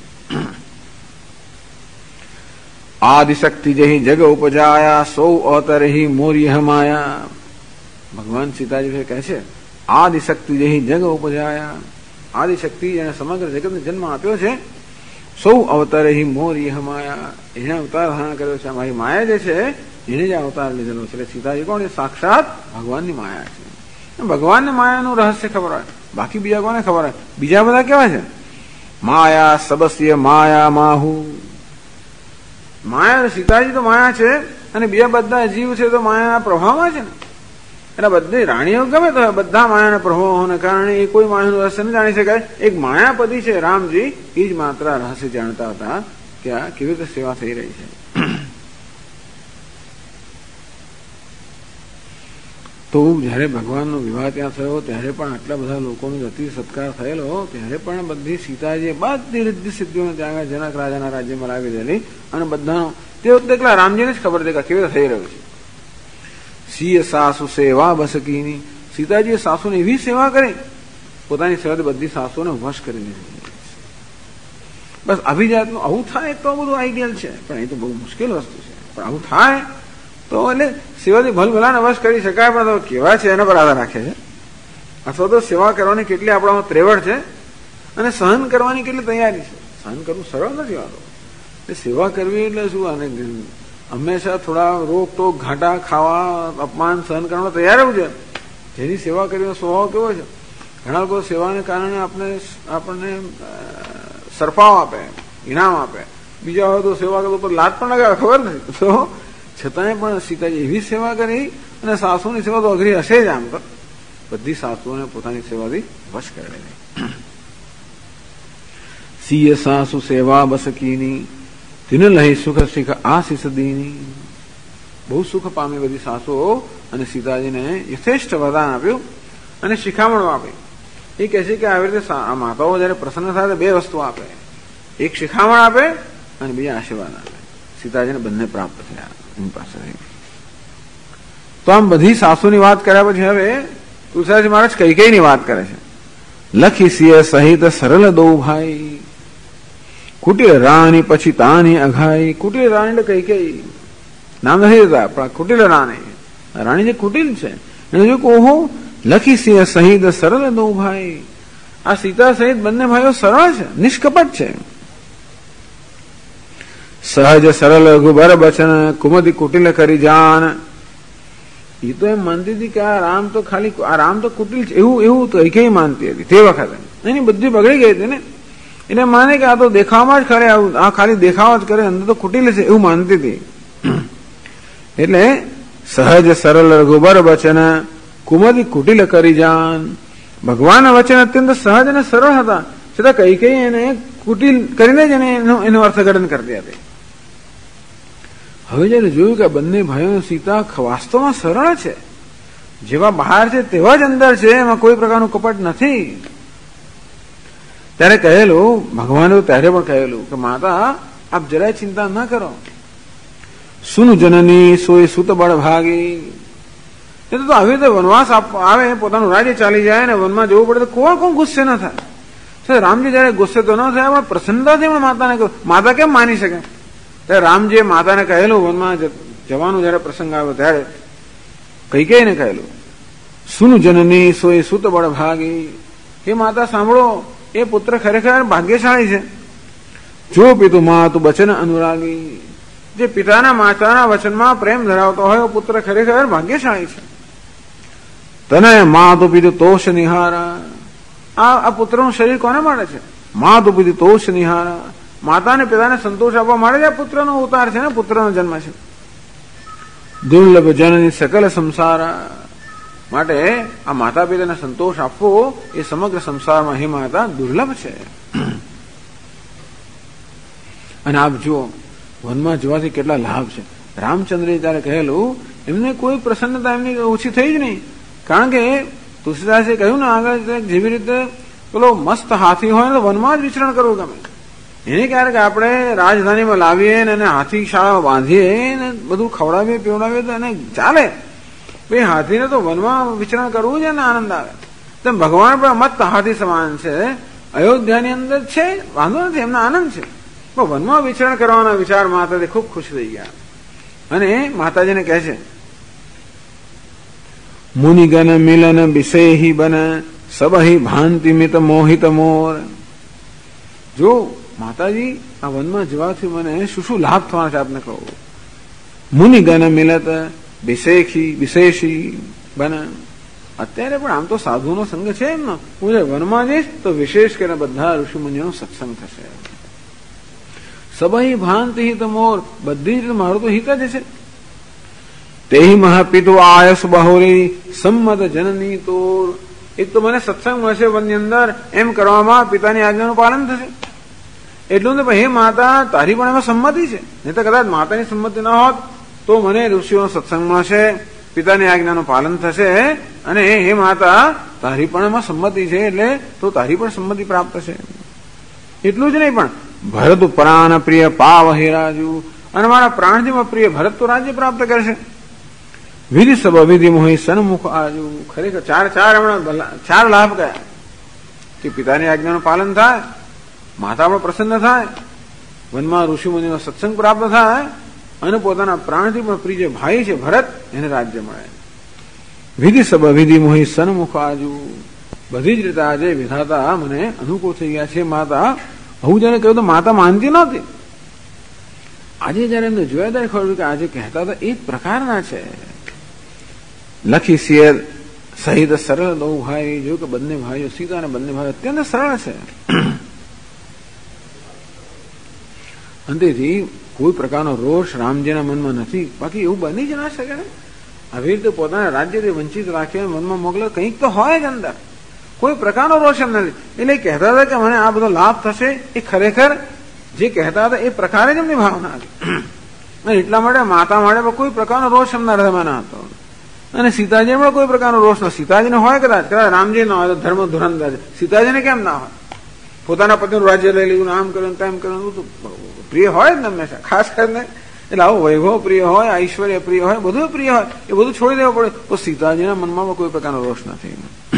આદિશક્તિ જહી જગ ઉપજાયા સૌ અવતરહી મોર્ય માયા. ભગવાન સીતાજી કહે છે આદિશક્તિ જહી જગ ઉપજાયા. આદિશક્તિ જેને સમગ્ર જગતને જન્મ આપ્યો છે, સૌ અવતરહી મોર્ય માયા, એને અવતાર ધારણ કર્યો છે. અમારી માયા જે છે એને જ અવતાર લીધેલો છે. એટલે સીતાજી કોણ? એ સાક્ષાત ભગવાનની માયા છે. ભગવાનને માયાનું રહસ્ય ખબર હોય, બાકી બીજા કોને ખબર હોય? બીજા બધા કેવા છે? માયા સબસ્ય માયા માહુ. માયા સીતાજી તો માયા છે, અને બીજા બધા જીવ છે તો માયાના પ્રભાવમાં છે ને. એટલે બધી રાણીઓ ગમે તો બધા માયાના પ્રભાવોને કારણે એ કોઈ માયાનું રહસ્ય ન જાણી શકાય. એક માયાપતિ છે રામજી, એ જ માત્ર રહસ્ય જાણતા હતા કે આ કેવી રીતે સેવા થઈ રહી છે. તો જયારે ભગવાનનો વિવાહ ત્યાં થયો ત્યારે પણ આટલા બધા લોકોનો અતિ સત્કાર થયેલો, ત્યારે પણ બધી સીતાજીએ બધી રિદ્ધિ સિદ્ધિઓને ત્યાં જનક રાજાના રાજ્યમાં લાવી દેલી અને બધાનો તે વખતે એકલા રામજીને જ ખબર હતી કે કેવી રીતે થઈ રહ્યું છે. સિંહ સાસુ સેવા બસકીની, સીતાજીએ સાસુને એવી સેવા કરી, પોતાની સેવાથી બધી સાસુને વશ કરી દીધી. બસ અભિજાતનું આવું થાય તો બધું આઈડિયલ છે, પણ એ તો બહુ મુશ્કેલ વસ્તુ છે. પણ આવું થાય તો એટલે સેવાથી ભલભલાને વશ કરી શકાય, પણ તો કેવા છે એના પર આધાર રાખે છે. અથવા તો સેવા કરવાની કેટલી આપણામાં ત્રેવડ છે અને સહન કરવાની કેટલી તૈયારી છે. સહન કરવું સરળ નથી વાતો. સેવા કરવી એટલે શું, અને હંમેશા થોડા રોક ટોક ઘાટા ખાવા અપમાન સહન કરવા તૈયાર રહેવું છે. જેની સેવા કરવાનો સ્વભાવ કેવો છે, ઘણા લોકો સેવાને કારણે આપણને સરફાવ આપે, ઇનામ આપે, બીજા હોય તો સેવા કરો પર લાત પણ લગાવે, ખબર નથી. તો છતાંય પણ સીતાજી એવી સેવા કરી, અને સાસુની સેવા તો અઘરી હશે જ. આમ તો બધી સાસુઓને પોતાની સેવાથી વશ કરેલી. સિંહ સાસુ સેવા બસકીની, તિન લહી સુખ શીખ આશીષ દીની. બહુ સુખ પામી બધી સાસુઓ, અને સીતાજીને યથેષ્ટ વરદાન આપ્યું અને શિખામણો આપી. એ કહે છે કે આવી રીતે માતાઓ જયારે પ્રસન્ન થાય તો બે વસ્તુ આપે, એક શિખામણ આપે અને બીજા આશીર્વાદ આપે. સીતાજીને બંને પ્રાપ્ત થયા એની પાસેથી. તો આમ બધી સાસુની વાત કર્યા પછી હવે તુલસીદાસ મહારાજ કૈકેયીની વાત કરે છે. લખી સિંહ સહિત સરળ દો ભાઈ, કુટિલ રાણી પછી તાની અઘાઈ. કુટિલ રાણી એટલે કૈકેયી નામ નથી દેતા, પણ કુટિલ રાણી, રાણી જે કુટિલ છે એને જો કહો લખી સિંહ સહિત સરળ દો ભાઈ. આ સીતા સહિત બંને ભાઈઓ સરળ છે, નિષ્કપટ છે. સહજ સરળ રઘુબર બચન કુમદી કુટિલ કરી જાન. એ તો એમ માનતી હતી કે આ રામ તો ખાલી આ રામ તો કુટિલ છે, એવું તો કઈ માનતી હતી તે વખતે. એની બુદ્ધિ બગડી ગઈ હતી ને, એટલે માને કે આ તો દેખાવામાં જ ખરે, આ ખાલી દેખાવા જ કરે, અંદર તો કુટિલ છે એવું માનતી હતી. એટલે સહજ સરળ રઘુબર વચન કુમદી કુટિલ કરી જાન. ભગવાનના વચન અત્યંત સહજ અને સરળ હતા, છતાં કઈ એને કુટિલ કરીને જ એનું અર્થઘટન કરતી હતી. હવે જયારે જોયું કે બંને ભાઈઓ સીતા વાસ્તવમાં સરળ છે, જેવા બહાર છે તેવા જ અંદર છે, એમાં કોઈ પ્રકારનું કપટ નથી, ત્યારે કહેલું ભગવાને ત્યારે પણ કહેલું કે માતા આપ જરાય ચિંતા ન કરો. સુન જનની સોય સુત બળ ભાગી. એ તો આવી રીતે વનવાસ આવે, પોતાનું રાજ્ય ચાલી જાય ને વનમાં જવું પડે તો કોણ ગુસ્સે ન થાય. રામજી જયારે ગુસ્સે તો ન થયા, પણ પ્રસન્નતાથી પણ માતાને કહ્યું. માતા કેમ માની શકે? ત્યારે રામજીએ માતાને કહેલું, વનમાં જવાનું જયારે પ્રસંગ આવ્યો ત્યારે કૈકેયીને કહેલું, સુન જનની સોય સુત બળ ભાગી. હે માતા સાંભળો, એ પુત્ર ખરેખર ભાગ્યશાળી છે. જો પિતુ માતુ બચન અનુરાગી. જે પિતાના માતાના વચનમાં પ્રેમ ધરાવતો હોય એ પુત્ર ખરેખર ભાગ્યશાળી છે. તને માતુ પિતુ તોષ નિહારા. આ પુત્રનું શરીર કોને માટે છે? માતુ પિતુ તોષ નિહારા. માતાને પિતાને સંતોષ આપવા માટે આ પુત્રનો અવતાર છે ને, પુત્રનો જન્મ છે. દુર્લભ જનની સકલ સંસારા. માટે આ માતા પિતાને સંતોષ આપવો એ સમગ્ર સંસારમાં હે માતા દુર્લભ છે. અને આપ જુઓ વનમાં જવાથી કેટલા લાભ છે. રામચંદ્રે ત્યારે કહેલું એમને કોઈ પ્રસન્નતા એમની ઓછી થઈ જ નહીં, કારણ કે તુલસીદાસે કહ્યું ને આગળ જેવી રીતે પેલો મસ્ત હાથી હોય તો વનમાં જ વિચરણ કરવું ગમે. એને ક્યારેક આપણે રાજધાનીમાં લાવીએ ને એને હાથી શાળામાં બાંધીએ ને બધું ખવડાવીએ પીવડાવીએ તો એને ચાલે. ભાઈ હાથીને તો વનમાં વિચરણ કરવું છે ને આનંદ આવે. તેમ ભગવાન પણ મત હાથી સમાન છે, અયોધ્યાની અંદર છે, વાંધો નથી, એમનો આનંદ છે. પણ વનમાં વિચરણ કરવાના વિચાર માતાજી ખૂબ ખુશ થઈ ગયા અને માતાજીને કહે છે, મુનિગન મિલન બિસેહી બન સબહી ભાંતિ મિત મોહિત મોર. જો માતાજી આ વનમાં જવાથી મને શું શું લાભ થવાના છે આપને કહું. મુનિગન મિલત વિશેષી બન. અત્યારે પણ આમ તો સાધુનો સંગ છે એમનો, હું વનમાં જઈશ તો વિશેષ કરીને બધા ઋષિમુનિઓનો સત્સંગ થશે. સબહી ભાંતિ હિત મોર. બધી જ મારું તો હિત જ છે. તેહી મહાપિતુ આયસ બહોરી સંમત જનની તોર. એક તો મને સત્સંગ મળશે વનની અંદર, એમ કરવામાં પિતાની આજ્ઞાનું પાલન થશે. એટલું ને હે માતા, તારી પણ એમાં સંમતિ છે. નહીં તો કદાચ માતાની સંમતિ ન હોત તો મને ઋષિઓનો સત્સંગ મળશે, પિતાની આજ્ઞાનું પાલન થશે, અને હે માતા તારી પણ એમાં સંમતિ છે, એટલે તો તારી પણ સંમતિ પ્રાપ્ત છે. એટલું જ નહીં, પણ ભરત પ્રાણ પ્રિય પાવ હે રાજુ, અને મારા પ્રાણજીમાં પ્રિય ભરત તો રાજ્ય પ્રાપ્ત કરશે. વિધિ સબ વિધિ મોહી સન્મુખ આજુ. ખરેખર ચાર લાભ ગયા કે પિતાની આજ્ઞાનું પાલન થાય, માતા પણ પ્રસન્ન થાય, વનમાં ઋષિ મુનિનો સત્સંગ પ્રાપ્ત થાય, અને પોતાના પ્રાણથી પણ પ્રિય ભાઈ છે ભરત, એને રાજ્ય મળે. વિધિ સબ વિધિ મોહી સન્મુખ આજુ. બધી જ રીતે આજે વિધાતા મને અનુકૂળ થઈ ગયા છે માતા. હું જયારે કહ્યું તો માતા માનતી નહોતી. આજે જયારે એમને જોયા ત્યારે ખબર કે આજે કહેતા હતા એ જ પ્રકારના છે. લખી શિયર સહિત સરળ દો ભાઈ. જો કે બંને ભાઈઓ સીતા અને બંને ભાઈઓ અત્યંત સરળ છે. અંતેથી કોઈ પ્રકારનો રોષ રામજીના મનમાં નથી. બાકી એવું બની જ ના શકે ને. આવી રીતે પોતાના રાજ્યથી વંચિત રાખીને મનમાં મોકલે, કંઈક તો હોય જ અંદર. કોઈ પ્રકારનો રોષ એમ નથી. એટલે કહેતા હતા કે મને આ બધો લાભ થશે, એ ખરેખર જે કહેતા હતા એ પ્રકારે જ એમની ભાવના હતી. અને એટલા માટે માતા માટે કોઈ પ્રકારનો રોષ એમના હૃદયમાં ના હતો. અને સીતાજી પણ કોઈ પ્રકારનો રોષ ન. સીતાજીને હોય કદાચ રામજી ન હોય તો ધર્મ ધુરંધર. સીતાજીને કેમ ના હોય? પોતાના પતિનું રાજ્ય લઈ લીધું, આમ કર્યું તેમ કર્યું, પ્રિય હોય જ ને હંમેશા. ખાસ કરીને એટલે આવું વૈભવ પ્રિય હોય, ઐશ્વર્ય પ્રિય હોય, બધું પ્રિય હોય, એ બધું છોડી દેવું પડે. તો સીતાજીના મનમાં કોઈ પ્રકારનો રોષ નથી.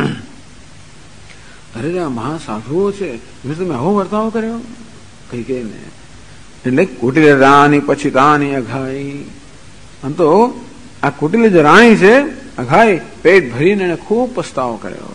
અરે આ મહાસાધુઓ છે, તમે આવો વર્તાવ કર્યો કઈ કઈ ને. એટલે કુટિલ રાણી પછી રાણી અઘાઈ. આમ તો આ કુટિલ જે રાણી છે અઘાઈ, પેટ ભરીને એને ખૂબ પસ્તાવો કર્યો.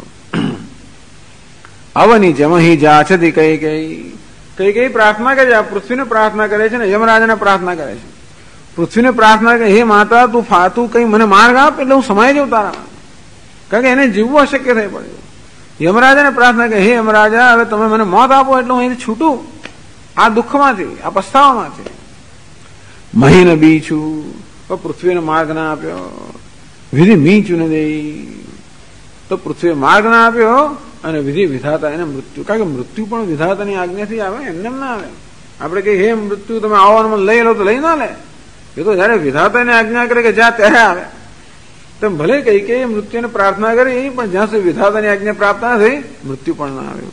અવની જમહી જાછતી કઈ કઈ પ્રાર્થના કરે છે. આ પૃથ્વીને પ્રાર્થના કરે છે ને યમરાજને પ્રાર્થના કરે છે. પૃથ્વીને પ્રાર્થના કરે, હે માતા તું કઈ મને માર્ગ આપ, એટલે હું સમાઈ જાઉં તારામાં. કારણ કે એને જીવવું અશક્ય થઈ પડ્યું. યમરાજાને પ્રાર્થના કરે, હે યમરાજા હવે તમે મને મોત આપો એટલે હું અહીંથી છૂટું આ દુઃખમાંથી, આ પસ્તાવામાંથી. મહીને બી છું, પૃથ્વીને માર્ગ ના આપ્યો. વિધિ મીચું ને દઈ, તો પૃથ્વીએ માર્ગ ના આપ્યો, અને વિધિ વિધાતા એને મૃત્યુ. કારણ કે મૃત્યુ પણ વિધાતાની આજ્ઞાથી આવે, એમને ના આવે. આપણે કહીએ હે મૃત્યુ તમે આવવાનું લઈ લો તો લઈ ના લે. એ તો જયારે વિધાતાને આજ્ઞા કરે કે જ્યાં ત્યારે આવે. તેમ ભલે કઈ કે મૃત્યુને પ્રાર્થના કરી, પણ જ્યાં સુધી વિધાતાની આજ્ઞા પ્રાપ્ત ના થઈ મૃત્યુ પણ ના આવે.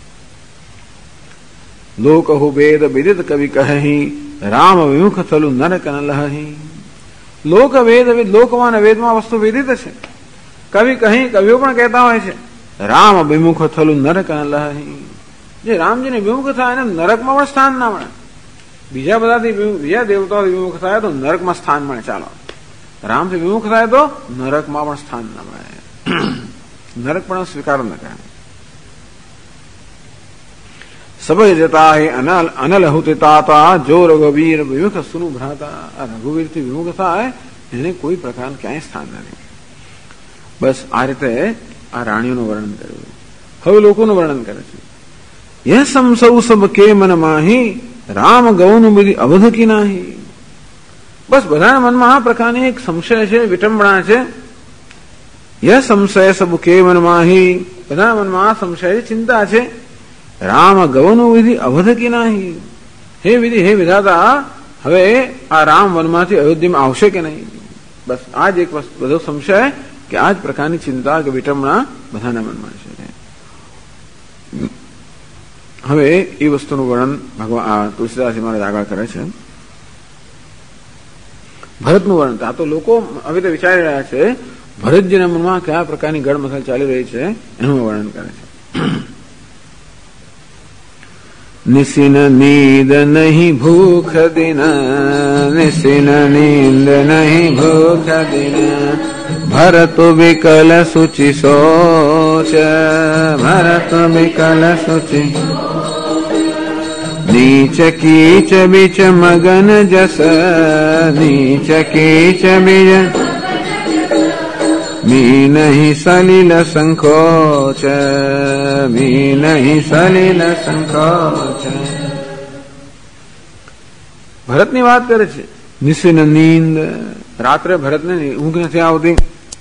લોકહુ વેદ વિદિત કવિ કહી, રામ વિમુખ થલું નરક ન લહી. લોક વેદ, લોકમાં વેદમાં વસ્તુ વિદિત છે. કવિ કહી, કવિઓ પણ કહેતા હોય છે રામ વિમુખ થલું નરક ન લહી. જે રામજીને વિમુખ થાય એને નરકમાં પણ સ્થાન ના મળે. બીજા બધાથી બીજા દેવતાઓથી વિમુખ થાય તો નરકમાં સ્થાન મળે. ચાલો, રામથી વિમુખ થાય તો નરકમાં પણ સ્થાન ના મળે. નરક પણ સ્વીકાર ન કરે. સભય જતા હે અનલ હુતિ તાતા, જો રઘુવીર વિમુખ સુનું ભ્રાતા. આ રઘુવીર થી વિમુખ થાય એને કોઈ પ્રકાર ક્યાંય સ્થાન નથી. બસ આ રીતે આ રાણીઓનું વર્ણન કર્યું. હવે લોકોનું વર્ણન કરે છે. યહ સમસૌ સબ કે મન માહી, રામ ગૌનું બધી અવધ કી નાહી. બસ બધાના મનમાં આ પ્રકારની એક સંશય છે, વિટંબણા છે. યહ સંશય સબ કે મન માહી, બધાના મનમાં આ સંશય ચિંતા છે. રામ ગૌનું વિધિ અવધ કી નાહી. હે વિધિ, હે વિધાતા, હવે આ રામ વનમાંથી અયોધ્યામાં આવશે કે નહીં. બસ આ જ એક બધો સંશય, કે આ જ પ્રકારની ચિંતા કે વિટંબણા બધાના મનમાં છે. હવે એ વસ્તુનું વર્ણન ભગવાન તુલસીદાસજી મહારાજ આગળ કરે છે. ભરતનું વર્ણન. આ તો લોકો હવે તો વિચારી રહ્યા છે ભરતજીના મનમાં કયા પ્રકારની ગળમથલ ચાલી રહી છે, એનું વર્ણન કરે છે. નિશિન નીંદ નહીં ભૂખ દિન, નિશિન નીંદ નહીં ભૂખ દિન, ભરત વિકલ સુચિ સોચ, ભરત વિકલ સુચિ. નીચ કીચ બીચ મગન જસ, નીચ કીચ બીજ મી નહીં સલીલ સંકોચ, મી નહીં સલીલ સંકોચ. ભરતની વાત કરે છે. નિશિન નીંદ, રાત્રે ભરતને ઊંઘ નથી આવતી,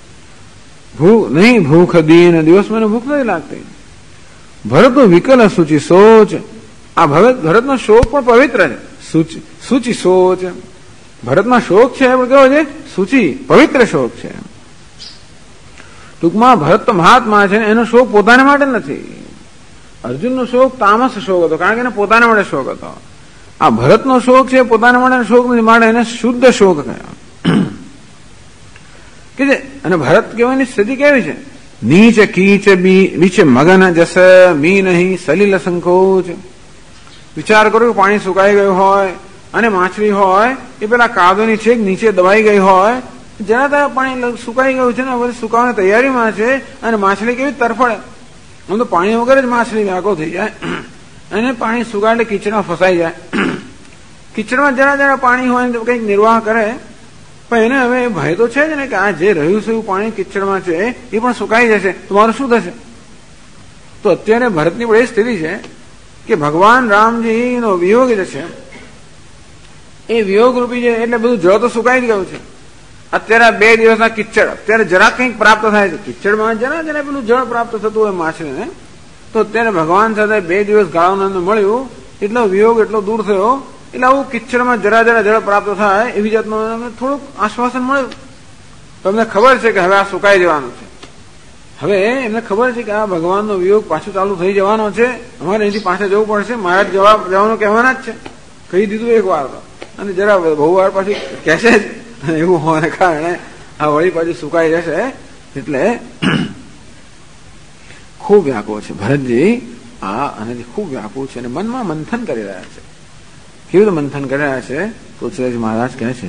ભૂખ દીન, દિવસમાં ભૂખ નથી લાગતી. ભરત વિકલ સૂચિ સોચ, આ ભરતનો શોક પણ પવિત્ર છે. સૂચિ સોચ, ભરતમાં શોક છે પણ કેવો છે? સૂચિ, પવિત્ર શોક છે. ટૂંકમાં ભરત તો મહાત્મા છે, એનો શોક પોતાને માટે નથી. અર્જુનનો શોક તામસ શોક હતો, કારણ કે એને પોતાના માટે શોક હતો. આ ભરતનો શોક છે પોતાના માટે શોક નથી, માટે એને શુદ્ધ શોક કહેવાય. કે જે અને ભરત કહેવાની સ્થિતિ કેવી છે? નીચ કીચ બીચ મગન જસ મી નહીં સલીલ સંકોચ. વિચાર કરો કે પાણી સુકાઈ ગયું હોય અને માછલી હોય એ પેલા કાદવની છેક નીચે દબાઈ ગઈ હોય, જરા તરા પાણી સુકાઈ ગયું છે ને, હવે સુકાવાની તૈયારીમાં છે અને માછલી કેવી તરફડે. આમ તો પાણી વગર જ માછલી વ્યાકો થઈ જાય અને પાણી સુકાય એટલે કીચડમાં ફસાઈ જાય. કીચડમાં જરા જરા પાણી હોય તો કંઈક નિર્વાહ કરે, પણ એને હવે ભય તો છે જ ને કે આ જે રહ્યું છે એવું પાણી કીચડમાં છે એ પણ સુકાઈ જશે તો મારું શું થશે? તો અત્યારે ભરતની પણ એ સ્થિતિ છે કે ભગવાન રામજીનો વિયોગ જે છે એ વિયોગ રૂપી છે, એટલે બધું જળ તો સુકાઈ જ ગયું છે. અત્યારે 2 દિવસના કિચડ, અત્યારે જરા કંઈક પ્રાપ્ત થાય છે, કિચડમાં જરા પેલું જળ પ્રાપ્ત થતું હોય માછલીને, તો અત્યારે ભગવાન સાથે 2 દિવસ ગાળાનંદ મળ્યું, એટલો વિયોગ એટલો દૂર થયો, એટલે આવું કિચડમાં જરા જળ પ્રાપ્ત થાય એવી જાતનું થોડુંક આશ્વાસન મળ્યું. તમને ખબર છે કે હવે આ સુકાઈ જવાનું છે, હવે એમને ખબર છે કે આ ભગવાનનો વિયોગ પાછું ચાલુ થઈ જવાનો છે, અમારે અહીંથી પાછા જવું પડશે, મારા જવાનું કહેવાના જ છે, કહી દીધું એક વાર તો, અને જરા બહુ વાર પાછી કહેશે જ, એવું હોવાને કારણે આ વળી પાછી સુકાઈ જશે. એટલે ખૂબ વ્યાકુળ છે ભરતજી, આ અને ખૂબ વ્યાકુળ છે અને મનમાં મંથન કરી રહ્યા છે. કેવું મંથન કરી રહ્યા છે? તુલસીદાસ મહારાજ કહે છે,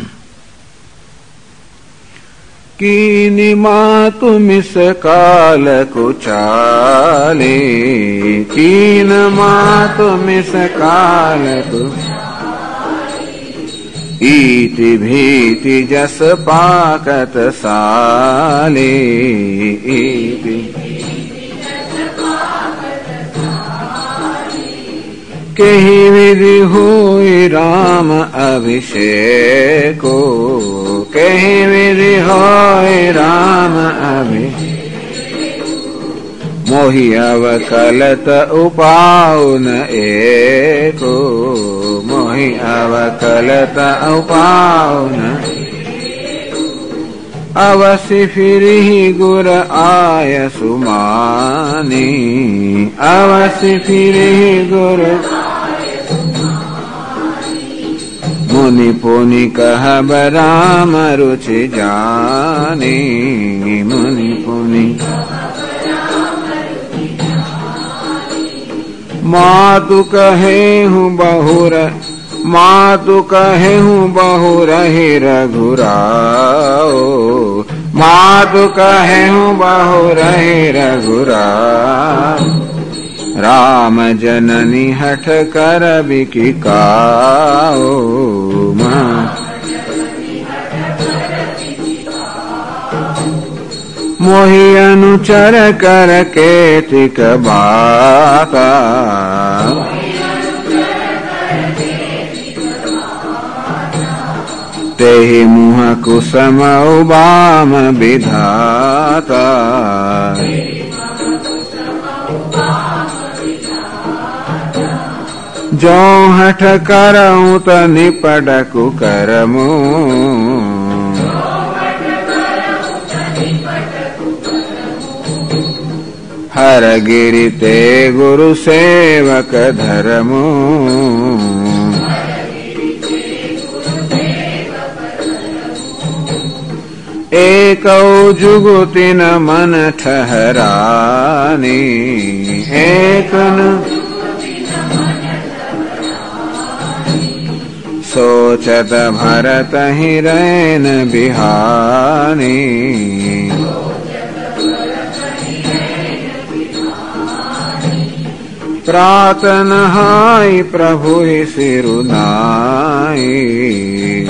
કીની માતુ મિસ કાલ કુચાલે, કીન માતુ મિસ કાલ ઈતિ ભીતિ જસ પાકત સાલે, ઈતિ કેહી વિધિ હોય રામ અભિષેકો, કેહી વિધિ હોય રામ અભિષેકો, મોહી અવકલત ઉપાઉન એકો, મોહી અવકલત ઉપાઉન અવસી ફિરી ગુર આય સુમાની, અવસી ફિરી ગુર મુનિ પુનિ કહબ રામ રુચિ જાની, મુનિ પુનિ માતુ કહે હું બહુર, માતુ કહે હું બહુ રહે રઘુરાઓ, માતુ કહે હું બહુ રહે રઘુરાઓ, રામ જનની હઠ કર બિકિકાઓ, મોહી અનુચર કર કેતિક બાકા, તેહી મુહ કુસમ ઉબામ વિધાતા, જો હઠ કરઉં તો નિપડકુ કરમું, હર ગિરિ તે ગુરુ સેવક ધર્મું, એકૌ જુગુતિ ન મન ઠહરાની, એકન સોચત ભરત હિરૈન બિહાની, પ્રાત નહાય પ્રભુ સિરુનાઈ,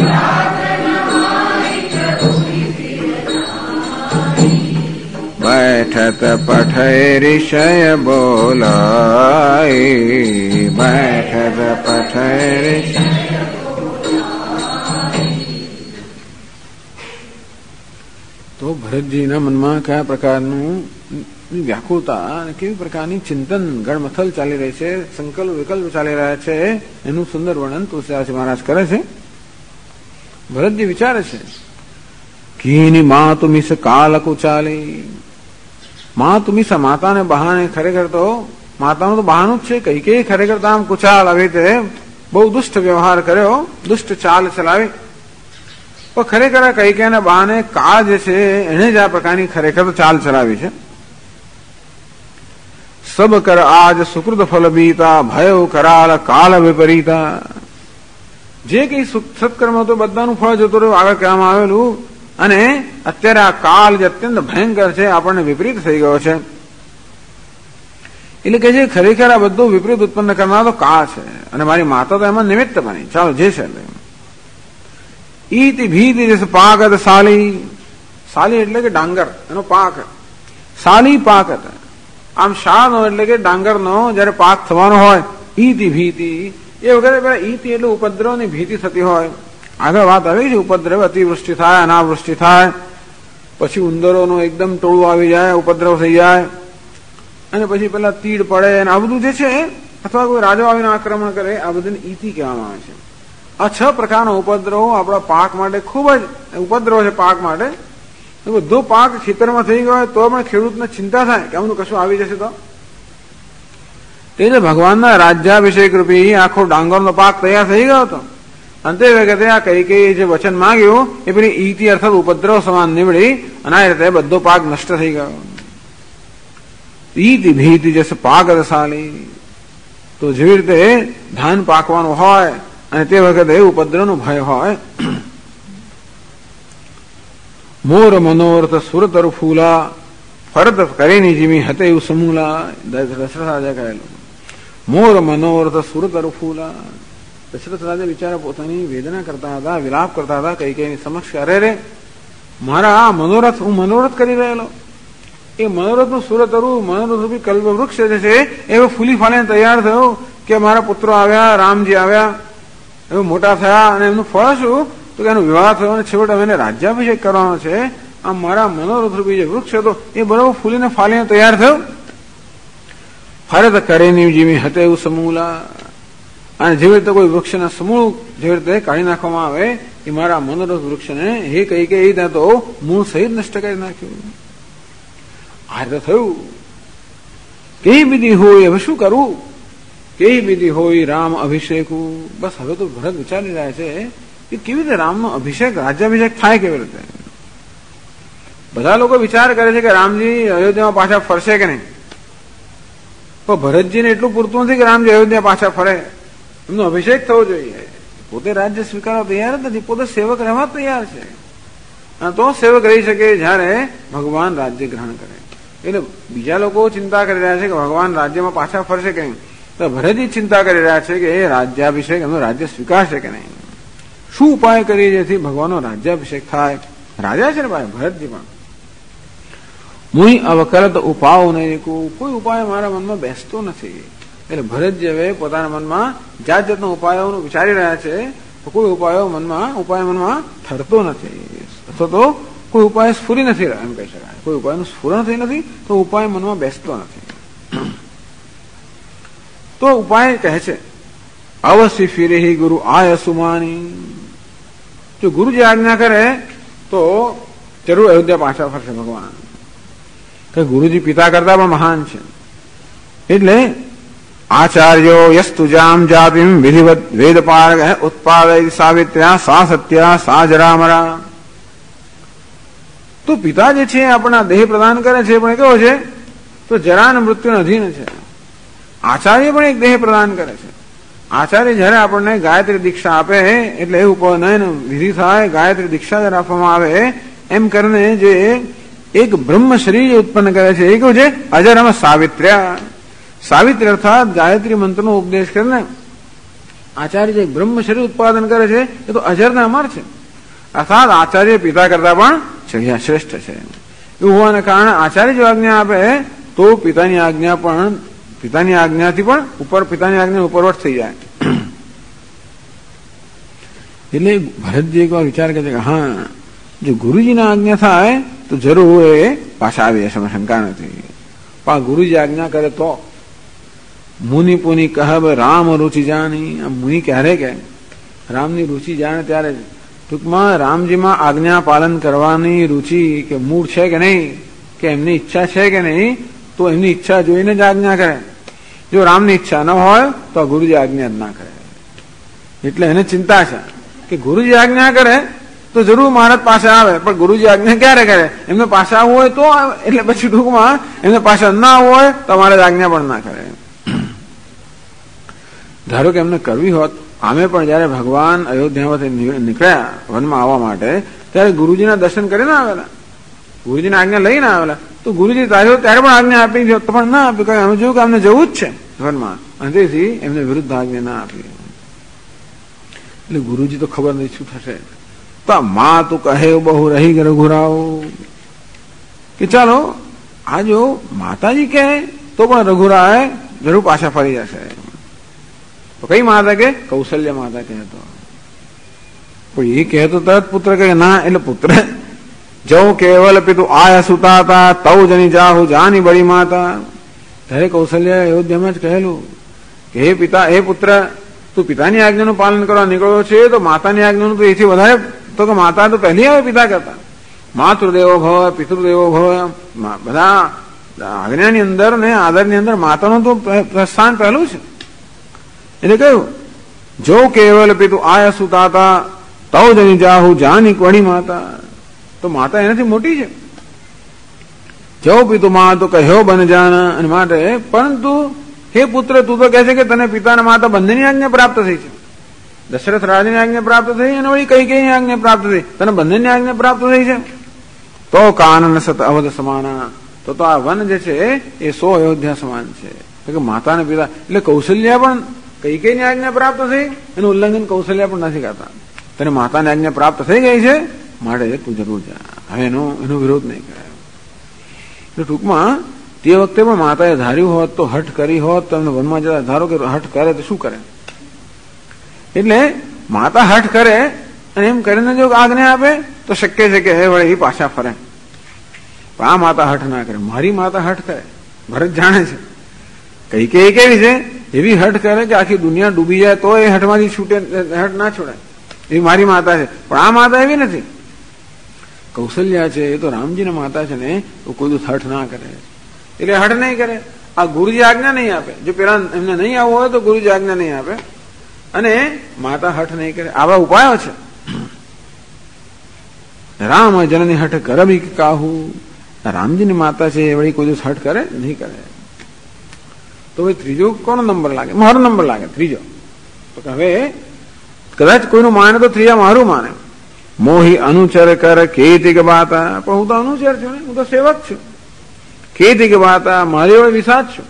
बैठत पठय ऋषय बोलाई, बैठत पठय ऋषय, ભરતજીના મનમાં કયા પ્રકારનું વ્યાકુળતા અને કેવી પ્રકારની ચિંતન ગળમથલ ચાલી રહી છે, સંકલ્પ વિકલ્પ ચાલી રહ્યા છે, એનું સુંદર વર્ણન તુલસીદાસ મહારાજ કરે છે. ભરતજી વિચારે છે, કીની મા તુમિસ કાલ કુચાલી. મા તુમિસ માતાને બહાને ખરેખર તો માતાનું તો બહાનું જ છે. કઈ કઈ ખરેખર તો આમ કુચાલ આવી રીતે બહુ દુષ્ટ વ્યવહાર કર્યો, દુષ્ટ ચાલ ચલાવી. પણ ખરેખર આ કઈ કઈ બહાને કાળ જે છે એને જ આ પ્રકારની ખરેખર તો ચાલ ચલાવી છે. સબ કર આજ સુકૃત ફલ બીતા ભય કરાલ કાલ વિપરીતા. જે કઈ સત્કર્મ હતો બધાનું ફળ જતું રહ્યું આગળ કહેવામાં આવેલું, અને અત્યારે આ કાળ જે અત્યંત ભયંકર છે આપણને વિપરીત થઈ ગયો છે. એટલે કે છે ખરેખર આ બધું વિપરીત ઉત્પન્ન કરનાર તો કાળ છે, અને મારી માતા તો એમાં નિમિત્ત બની. ચાલો જે છે ઈતિ ભીતિ જૈસે પાકત સાલી. સાલી એટલે કે ડાંગર, એનો પાક. સાલી પાકત આમ શાનો એટલે કે ડાંગરનો જયારે પાક થવાનો હોય. ઈતિ ભીતિ એ વખતે પેલા ઈતિ એટલે ઉપદ્રવની ભીતિ થતી હોય. આગળ વાત આવી છે ઉપદ્રવ, અતિવૃષ્ટિ થાય, અનાવૃષ્ટિ થાય, પછી ઉંદરોનો એકદમ ટોળું આવી જાય, ઉપદ્રવ થઈ જાય, અને પછી પેલા તીડ પડે, અને આ બધું જે છે, અથવા કોઈ રાજો આવીને આક્રમણ કરે, આ બધાને ઈતિ કહેવામાં આવે છે. આ 6 પ્રકારના ઉપદ્રવો આપણા પાક માટે ખૂબ જ ઉપદ્રવ છે. પાક માટે બધો પાક ખેતરમાં થઈ ગયો હોય તો પણ ખેડૂતને ચિંતા થાય કે આમનું કશું આવી જશે તો. તે જે ભગવાનના રાજ્યાભિષેક રૂપી આખો ડાંગરનો પાક તૈયાર થઈ ગયો હતો. અંતે વખતે આ કઈ કઈ જે વચન માંગ્યું એ પેલી ઈતિ અર્થાત ઉપદ્રવ સમાન નીવડી, અને આ રીતે બધો પાક નષ્ટ થઈ ગયો. ઈતિ ભીતિ જશે પાક રસાલી. તો જેવી રીતે ધાન પાકવાનું હોય અને તે વખતે ઉપદ્રવનો ભય હોય. મોર મનોરથ સુરતરુ ફૂલા ફરત કરેની જીમી હતે એવું સમૂલા. દશરથ રાજા કહેલું મોર મનોરથ સુરતરુ ફૂલા. દશરથ રાજા બિચારા પોતાની વેદના કરતા હતા, વિલાપ કરતા હતા કઈ કઈ સમક્ષ. અરે રે મારા આ મનોરથ, હું મનોરથ કરી રહેલો, એ મનોરથનું સુરતરુ મનોરથ રૂપી કલ્પ વૃક્ષ જે છે એવો ફૂલી ફાલીને તૈયાર થયો કે મારા પુત્રો આવ્યા, રામજી આવ્યા, એવું મોટા થયા, અને એમનું ફળ શું તો કે એનો વિવાહ થયો, અને છેવટે એને રાજ્યાભિષેક કરવાનો છે. આ મારા મનોરથ રૂપી જે વૃક્ષ હતો એ બરોબર ફૂલીને ફાલીને તૈયાર થયો. ફરત કરેની જીમી હતે એવું સમૂલા. અને જેવી રીતે કોઈ વૃક્ષના સમૂળ જેવી રીતે કાઢી નાખવામાં આવે એ મારા મનોરથ વૃક્ષને હે કઈ કે ત્યાં તો મૂળ સહિત નષ્ટ કરી નાખ્યું. આ રીતે થયું. કેવી વિધિ હોય હવે શું કરવું, કેવી વિધિ હોય રામ અભિષેકું. બસ હવે તો ભરત વિચારી રહ્યા છે કે કેવી રીતે રામનો અભિષેક, રાજ્યાભિષેક થાય કેવી રીતે. બધા લોકો વિચાર કરે છે કે રામજી અયોધ્યામાં પાછા ફરશે કે નહીં, પણ ભરતજીને એટલું પૂરતું નથી કે રામજી અયોધ્યા પાછા ફરે. એમનો અભિષેક થવો જોઈએ. પોતે રાજ્ય સ્વીકારવા તૈયાર જ નથી, પોતે સેવક રહેવા તૈયાર છે. અને તો સેવક રહી શકે જયારે ભગવાન રાજ્ય ગ્રહણ કરે. એટલે બીજા લોકો ચિંતા કરી રહ્યા છે કે ભગવાન રાજ્યમાં પાછા ફરશે કે નહીં, તો ભરતજી ચિંતા કરી રહ્યા છે કે એ રાજ્યાભિષેક એમનો રાજ્ય સ્વીકારશે કે નહીં. શું ઉપાય કરીએ જેથી ભગવાનનો રાજ્યાભિષેક થાય. રાજા છે ને ભાઈ ભરતજી પણ. મુઈ અવકરત ઉપાવ નહીં, કોઈ ઉપાય મારા મનમાં બેસતો નથી. એટલે ભરતજી હવે પોતાના મનમાં જાત જાતના ઉપાયોનું વિચારી રહ્યા છે, તો કોઈ ઉપાય મનમાં ઠરતો નથી, અથવા તો કોઈ ઉપાય સ્ફુરી નથી રહ્યો એમ કહી શકાય. કોઈ ઉપાયનું સ્ફુરણ થઈ નથી તો ઉપાય મનમાં બેસતો નથી. તો ઉપાય કહે છે અવશ્ય ફિરે ગુરુ આય સુમાની. જો ગુરુજી આજ્ઞા કરે તો જરૂર અયોધ્યા પાછા ફરશે ભગવાન. કે ગુરુજી પિતા કરતા પણ મહાન છે. એટલે આચાર્યો યસ્તુ જામ જાતિમ વિધિવત વેદ પારગ ઉત્પાદય સાવિત્ર્યા સા સત્યા સા જરામરા. તો પિતા જે છે આપણા દેહ પ્રદાન કરે છે પણ કેવો છે તો જરા અને મૃત્યુને અધીન છે. આચાર્ય પણ એક દેહ પ્રદાન કરે છે. આચાર્ય જયારે આપણને ગાયત્રી દીક્ષા આપે એટલે એ ઉપનયન વિધિ થાય, ગાયત્રી દીક્ષા જયારે આપવામાં આવે એમ કરીને જે એક બ્રહ્મ શરીર ઉત્પન્ન કરે છે એ કેવું છે અજરમ સાવિત્ર્યા. સાવિત્રી અર્થાત ગાયત્રી મંત્રનો ઉપદેશ કરીને આચાર્ય જે બ્રહ્મ શરીર ઉત્પાદન કરે છે એ તો અજરના અમર છે. અર્થાત આચાર્ય પિતા કરતા પણ શ્રેષ્ઠ છે. એવું હોવાને કારણે આચાર્ય જો આજ્ઞા આપે તો પિતાની આજ્ઞાથી પણ ઉપર, પિતાની આજ્ઞા ઉપરવટ થઈ જાય. એટલે ભરતજી એક વાર વિચાર કરે છે કે હા જો ગુરુજીના આજ્ઞા થાય તો જરૂર એ પાછા આવી જશે, શંકા નથી. પણ ગુરુજી આજ્ઞા કરે તો મુનિ પુનિ કહબ રામ રુચિ જાણી. આ મુનિ ક્યારે કે રામની રુચિ જાણે ત્યારે. ટૂંકમાં રામજીમાં આજ્ઞા પાલન કરવાની રુચિ કે મૂળ છે કે નહીં, કે એમની ઈચ્છા છે કે નહીં, તો એમની ઈચ્છા જોઈને જ આજ્ઞા કરે. જો રામની ઈચ્છા ન હોય તો ગુરુજી આજ્ઞા જ ના કરે. એટલે એને ચિંતા છે કે ગુરુજી આજ્ઞા કરે તો જરૂર મહારાજ પાસે આવે, પણ ગુરુજી આજ્ઞા ક્યારે કરે? એમને પાસે આવવું હોય તો, એટલે પછી ટૂંકમાં એમને પાસે ના આવવું હોય તો મહારાજ આજ્ઞા પણ ના કરે. ધારો કે એમને કરવી હોત, આમે પણ જયારે ભગવાન અયોધ્યામાંથી નીકળ્યા વનમાં આવવા માટે, ત્યારે ગુરુજીના દર્શન કરીને આવેલા, ગુરુજીની આજ્ઞા લઈને આવેલા, તો ગુરુજી તાર્યો ત્યારે પણ આજ્ઞા આપી તો પણ ના આપી, કારણ અમે જોયું કે અમને જવું જ છે વનમાં, અને તેથી એમને વિરુદ્ધ આજ્ઞા ના આપી. એટલે ગુરુજી તો ખબર નહીં શું થશે. તો માં તું કહે બહુ રહી રઘુરાવ, કે ચાલો આ જો માતાજી કહે તો પણ રઘુરાય જરૂર પાછા ફરી જશે. તો કઈ માતા કે? કૌશલ્ય માતા કહેતો. પણ એ કહેતો તરત પુત્ર કહે ના, એટલે પુત્ર જવ કેવલ પિતુ આય સુતાતા તવ જની જાહુ જાની બડી માતા. ત્યારે કૌશલ્ય અયોધ્યામાં જ કહેલું કે હે પિતા, હે પુત્ર, તું પિતાની આજ્ઞાનું પાલન કરવા નીકળ્યો છે, તો માતાની આજ્ઞાનું તો એથી વધારે, તો કે માતા તો પહેલી આવે પિતા કરતા. માતૃદેવો ભવ, પિતૃદેવો ભવ, બધા આજ્ઞાની અંદર ને આદરની અંદર માતાનું તો સ્થાન પહેલું છે. એટલે કહ્યું જો કેવલ પિતુ આય સુતાતા તવ જની જાહુ જાની વડી માતા. તો માતા એનાથી મોટી છે. જો પિતુ માં તો કહ્યો બન જાન. અને માટે પરંતુ હે પુત્ર, તું તો કહે છે કે તને પિતા અને માતા બંનેની આજ્ઞા પ્રાપ્ત થઈ છે. દશરથ રાજાની આજ્ઞા પ્રાપ્ત થઈ અને વળી કઈ કઈ આજ્ઞા પ્રાપ્ત થઈ, તને બંનેની આજ્ઞા પ્રાપ્ત થઈ છે. તો કાનન સત અવધ સમાના. તો આ વન જે છે એ 100 અયોધ્યા સમાન છે. કે માતા અને પિતા, એટલે કૌશલ્યા પણ કઈ કઈ ની આજ્ઞા પ્રાપ્ત થઈ, એનું ઉલ્લંઘન કૌશલ્યા પણ નથી કરતા. તને માતાની આજ્ઞા પ્રાપ્ત થઈ ગઈ છે, માટે તું જરૂર જા, હવે એનો વિરોધ નહીં કરાય. એટલે ટૂંકમાં તે વખતે પણ માતાએ ધાર્યું હોત તો, હઠ કરી હોત તો એમને વનમાં જતા, ધારો કે હઠ કરે તો શું કરે? એટલે માતા હઠ કરે અને એમ કરીને જો આજ્ઞા આપે તો શક્ય છે કે વળે એ પાછા ફરે. પણ આ માતા હઠ ના કરે. મારી માતા હઠ કરે, ભરત જાણે છે. કઈ કઈ કેવી છે? એવી હઠ કરે કે આખી દુનિયા ડૂબી જાય તો એ હઠમાંથી છૂટે, હઠ ના છોડાય. એ મારી માતા છે. પણ આ માતા એવી નથી. કૌશલ્યા છે એ તો રામજીના માતા છે ને, તો કોઈ હઠ ના કરે, એટલે હઠ નહીં કરે. આ ગુરુજી આજ્ઞા નહીં આપે. જો પેલા એમને નહીં આવવું હોય તો ગુરુજી આજ્ઞા નહીં આપે, અને માતા હઠ નહીં કરે. આવા ઉપાયો છે. રામ જનની હઠ કરબી કાહુ. રામજીની માતા છે એ વળી કોઈ દિવસ હઠ કરે નહીં કરે. તો હવે ત્રીજો કોનો નંબર લાગે? મારો નંબર લાગે ત્રીજો. તો હવે કદાચ કોઈનું માને તો ત્રીજા મારું માને. મોહી અનુચર કર કેતિક બાતા. પણ હું તો અનુચર છું ને, હું તો સેવક છું. કેતિક બાતા, મારી વડે વિસાદ છું.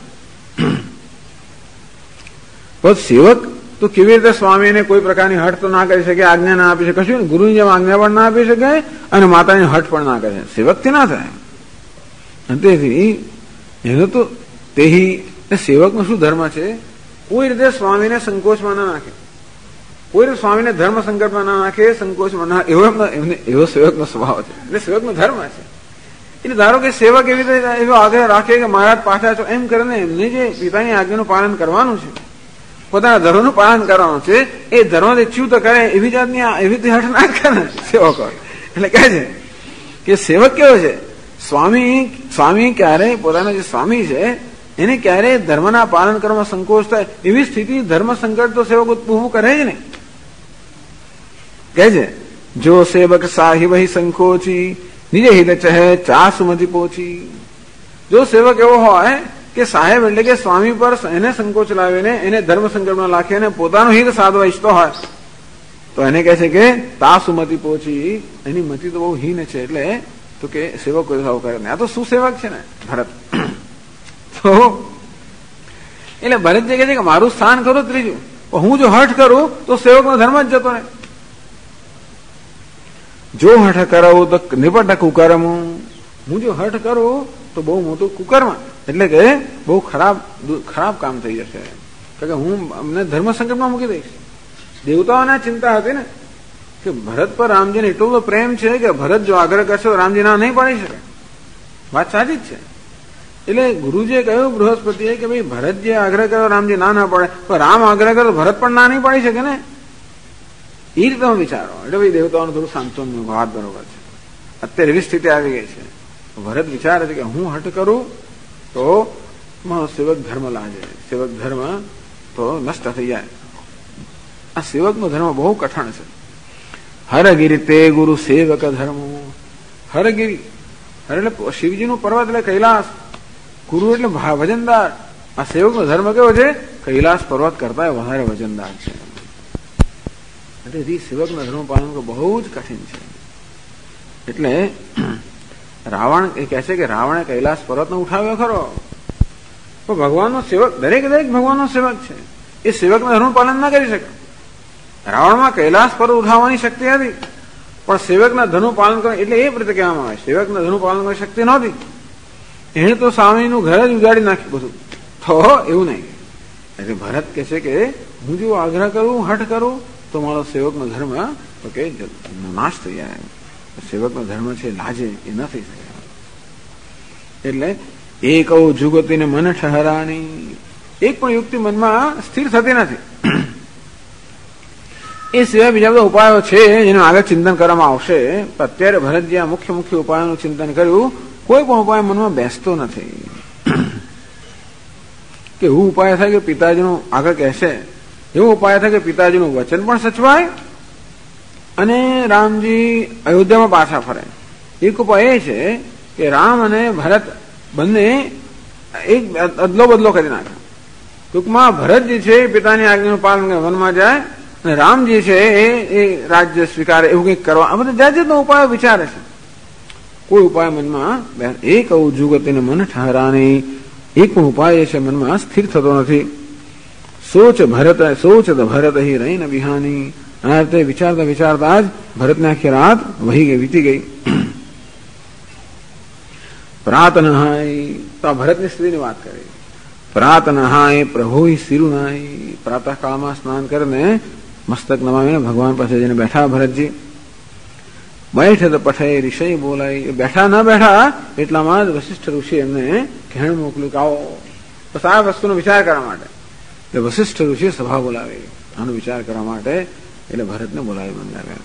તો સેવક તો કેવી રીતે સ્વામીને કોઈ પ્રકારની હઠ તો ના કરી શકે, આજ્ઞા ના આપી શકે, કશું ગુરુની જેમ આજ્ઞા પણ ના આપી શકે અને માતાની હઠ પણ ના કરે. સેવકથી ના થાય. તેથી એનો તો સેવકનો શું ધર્મ છે? કોઈ રીતે સ્વામીને સંકોચમાં ના નાખે, કોઈ રીતે સ્વામીને ધર્મ સંકટમાં ના નાખે, સંકોચમાં ના, એવો સેવકનો સ્વભાવ છે. એટલે સેવકનો ધર્મ છે. એટલે ધારો કે સેવક એવી રીતે એવો આગ્રહ રાખે કે મહારાજ પાછા છો, એમ કરીને એમને જે પિતાની આજ્ઞાનું પાલન કરવાનું છે, પોતાના ધર્મનું પાલન કરવાનું છે, એ ધર્મથી ચ્યુત કરે એવી જાતની એવી રીતે હઠ ના કરે સેવકો. એટલે કહે છે કે સેવક કેવો છે? સ્વામી ક્યારે પોતાના જે સ્વામી છે એને ક્યારે ધર્મના પાલન કરવામાં સંકોચ થાય એવી સ્થિતિ, ધર્મ સંકટ તો સેવક ઉભું કરે જ નહીં. કહે છે જો સેવક સાહિબ સંકોચી નિજે હિત ચહે ચા સુમતિ પોચી. જો સેવક એવો હોય કે સાહેબ એટલે કે સ્વામી પર એને સંકોચ લાવીને એને ધર્મ સંકટમાં નાખે અને પોતાનું હિત સાધવા ઈચ્છતો હોય તો એને કહે છે કે તા સુમતિ પોચી. એની મતિ તો બહુ હીન છે. એટલે તો કે સેવક કોઈ સાવ કરે નહીં. આ તો સુસેવક છે ને ભરત. તો એટલે ભરત જે કહે છે કે મારું સ્થાન કરું ત્રીજું, હું જો હઠ કરું તો સેવકનો ધર્મ જ જતો રહે. જો હઠ કરાવું તો નિપટ કુકર્મ. હું જો હઠ કરું તો બહુ મોટું કુકર્મ, એટલે કે બહુ ખરાબ કામ થઈ જશે. કારણ કે હું અમને ધર્મ સંકટમાં મૂકી દઈશ. દેવતાઓને ચિંતા હતી ને કે ભરત પર રામજીને એટલો બધો પ્રેમ છે કે ભરત જો આગ્રહ કરશે તો રામજી ના નહીં પાડી શકે. વાત સાચી જ છે. એટલે ગુરુજીએ કહ્યું બૃહસ્પતિએ કે ભાઈ ભરત જે આગ્રહ કર્યો રામજી ના પાડે, તો રામ આગ્રહ કરે તો ભરત પણ ના નહીં પાડી શકે ને. એ રીતે વિચારો. એટલે ભાઈ દેવતાઓનું થોડું સાંત્વન વાત બરોબર છે. અત્યારે એવી સ્થિતિ આવી ગઈ છે, ભરત વિચારે છે કે હું હટ કરું તો મારો સેવક ધર્મ લાગે, સેવક ધર્મ તો નષ્ટ થઈ જાય. આ સેવકનો ધર્મ બહુ કઠણ છે. હરગીરી તે ગુરુ સેવક ધર્મ. હરગીરી, હર એટલે શિવજીનું પર્વત એટલે કૈલાસ, ગુરુ એટલે વજનદાર. આ સેવકનો ધર્મ કેવો છે? કૈલાસ પર્વત કરતા વધારે વજનદાર છે. એટલે સેવકના ધર્મ પાલન બહુ જ કઠિન છે. એટલે રાવણ એ કહે છે કે રાવણે કૈલાસ પર્વતને ઉઠાવ્યો ખરો, પણ ભગવાનનો સેવક દરેક ભગવાનનો સેવક છે. એ સેવકના ધર્મ પાલન ના કરી શકે. રાવણમાં કૈલાસ પર્વત ઉઠાવવાની શક્તિ હતી, પણ સેવકના ધર્મ પાલન કરે એટલે એ રીતે કહેવામાં આવે સેવકના ધર્મ પાલન કરવાની શક્તિ નહોતી. એને તો સ્વામીનું ઘર જ ઉજાડી નાખ્યું બધું. તો એવું નહીં. એટલે ભરત કહે છે કે હું જો આગ્રહ કરું, હઠ કરું તો મારો સેવકનો ધર્મ તો કે નાશ થઈ જાય. સેવકનો ધર્મ છે લાજે, એ ન થઈ શકે. એટલે એક જુગતીને મન ઠહરાણી, એક પણ યુક્તિ મનમાં સ્થિર થતી નથી. એ સિવાય બીજા બધા ઉપાયો છે જેનું આગળ ચિંતન કરવામાં આવશે. અત્યારે ભરતજી આ મુખ્ય ઉપાયોનું ચિંતન કર્યું, કોઈ પણ ઉપાય મનમાં બેસતો નથી. કે એવું ઉપાય થાય કે પિતાજીનું આગળ કહેશે, એવો ઉપાય થાય કે પિતાજીનું વચન પણ સચવાય અને રામજી અયોધ્યામાં પાછા ફરે. એક ઉપાય એ છે કે રામ અને ભરત બંને એક અદલો બદલો કરી નાખે. ટૂંકમાં ભરતજી છે પિતાની આજ્ઞાનું પાલન વનમાં જાય અને રામજી છે એ રાજ્ય સ્વીકારે, એવું કંઈક કરવા. આ બધા જાત જાતનો ઉપાય વિચારે છે. કોઈ ઉપાય મનમાં એક જુગતીને મન ઠહરાની, એક પણ ઉપાય છે મનમાં સ્થિર થતો નથી. સોચ ભરત હી રહી ન બિહાની. આ રીતે વિચારતા જ ભરતને આખી રાત વીતી ગઈ. પ્રાત નહાય, તો આ ભરતની સ્થિતિની વાત કરી. પ્રાત નહાય પ્રભુ સિરુનાય. પ્રાતઃ કાળમાં સ્નાન કરીને મસ્તક નમાવીને ભગવાન પાસે જઈને બેઠા ભરતજી. બેઠે તો પઠે ઋષિ બોલાય. બેઠા ન બેઠા એટલામાં જ વશિષ્ઠ ઋષિ એમને કહેણ મોકલ્યું કે આવો બસ આ વસ્તુનો વિચાર કરવા માટે. એટલે વશિષ્ઠ ઋષિ સભા બોલાવી આનો વિચાર કરવા માટે. એટલે ભરતને બોલાવી મંગાવ્યા.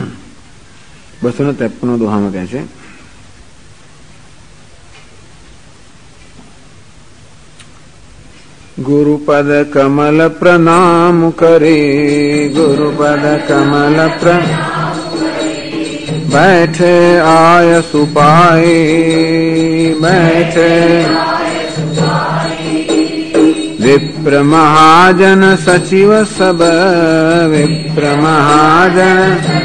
253 દોહામાં કહે છે, ગુરુપદ કમલ પ્રણામ કરે. ગુરુપદ કમલ बैठे आय सुपाए. बैठे विप्र महाजन सचिव सब. विप्र महाजन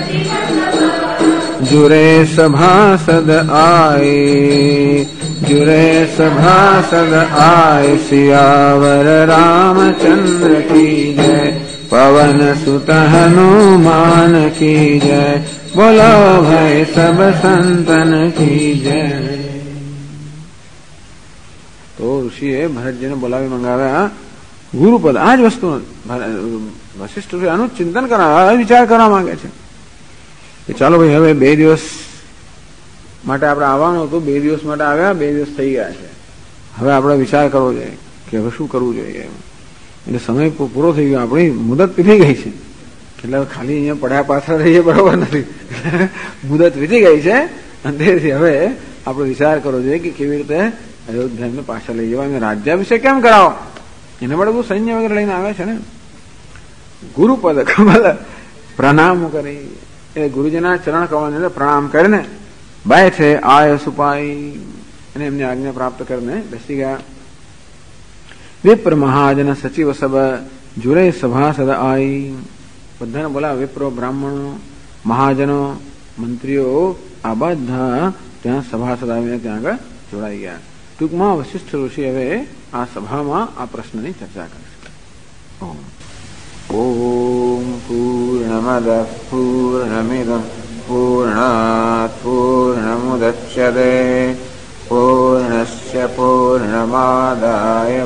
जुरे सभासद आए. जुरे सभासद आए. सियावर रामचंद्र की जय. पवन सुत हनुमान की जय. बोलो भाई सब संतन की जय. તો ઋષિએ ભરતજીને બોલાવી મંગાવ્યા. ગુરુપદ આ જ વસ્તુ વશિષ્ઠ આનું ચિંતન કરવા, વિચાર કરવા માંગે છે કે ચાલો ભાઈ હવે 2 દિવસ માટે આપણે આવવાનું હતું, 2 દિવસ માટે આવ્યા, 2 દિવસ થઈ ગયા છે. હવે આપણે વિચાર કરવો જોઈએ કે હવે શું કરવું જોઈએ. એટલે સમય પૂરો થઈ ગયો, આપણી મુદત પીધી ગઈ છે. એટલે ખાલી અહીંયા પડ્યા પાછળ રહીએ બરોબર નથી. મુદત વીતી ગઈ છે અને હવે આપણે વિચાર કરવો જોઈએ કે કેવી રીતે અયોધ્યાને પાછા લઈ જવા. રાજ્યાભિષેક કેમ કરાવો? એને માટે બહુ સૈન્ય વગેરે લઈને આવે છે ને. ગુરુપદ કમલ પ્રણામ કરી, એટલે ગુરુજીના ચરણ કમલને પ્રણામ કરીને બેઠે આય સુપાઈ, અને એમની આજ્ઞા પ્રાપ્ત કરીને બેસી ગયા. વિપ્ર મહાજન સચિવ સબ જુરે સભાસદ આઈ. બધાને બોલા, વિપ્રો, બ્રાહ્મણો, મહાજનો, મંત્રીઓ, આ બધા ત્યાં સભાસદ આવીને ત્યાં આગળ જોડાઈ ગયા. ટૂંકમાં વશિષ્ઠ ઋષિ હવે આ સભામાં આ પ્રશ્નની ચર્ચા કરશે. ઓમ પૂર્ણમદ પૂર્ણમિદં પૂર્ણાત પૂર્ણમુદચ્યતે પૂર્ણસ્ય પૂર્ણમાદાય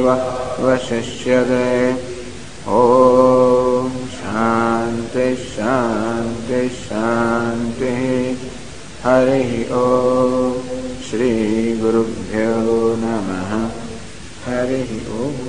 પૂર્ણમેવાવશિષ્યતે. ઓમ શાંતિ શાંતિ. शांति शांति। हरि ओम। श्री गुरुभ्यो नमः। हरि ओम।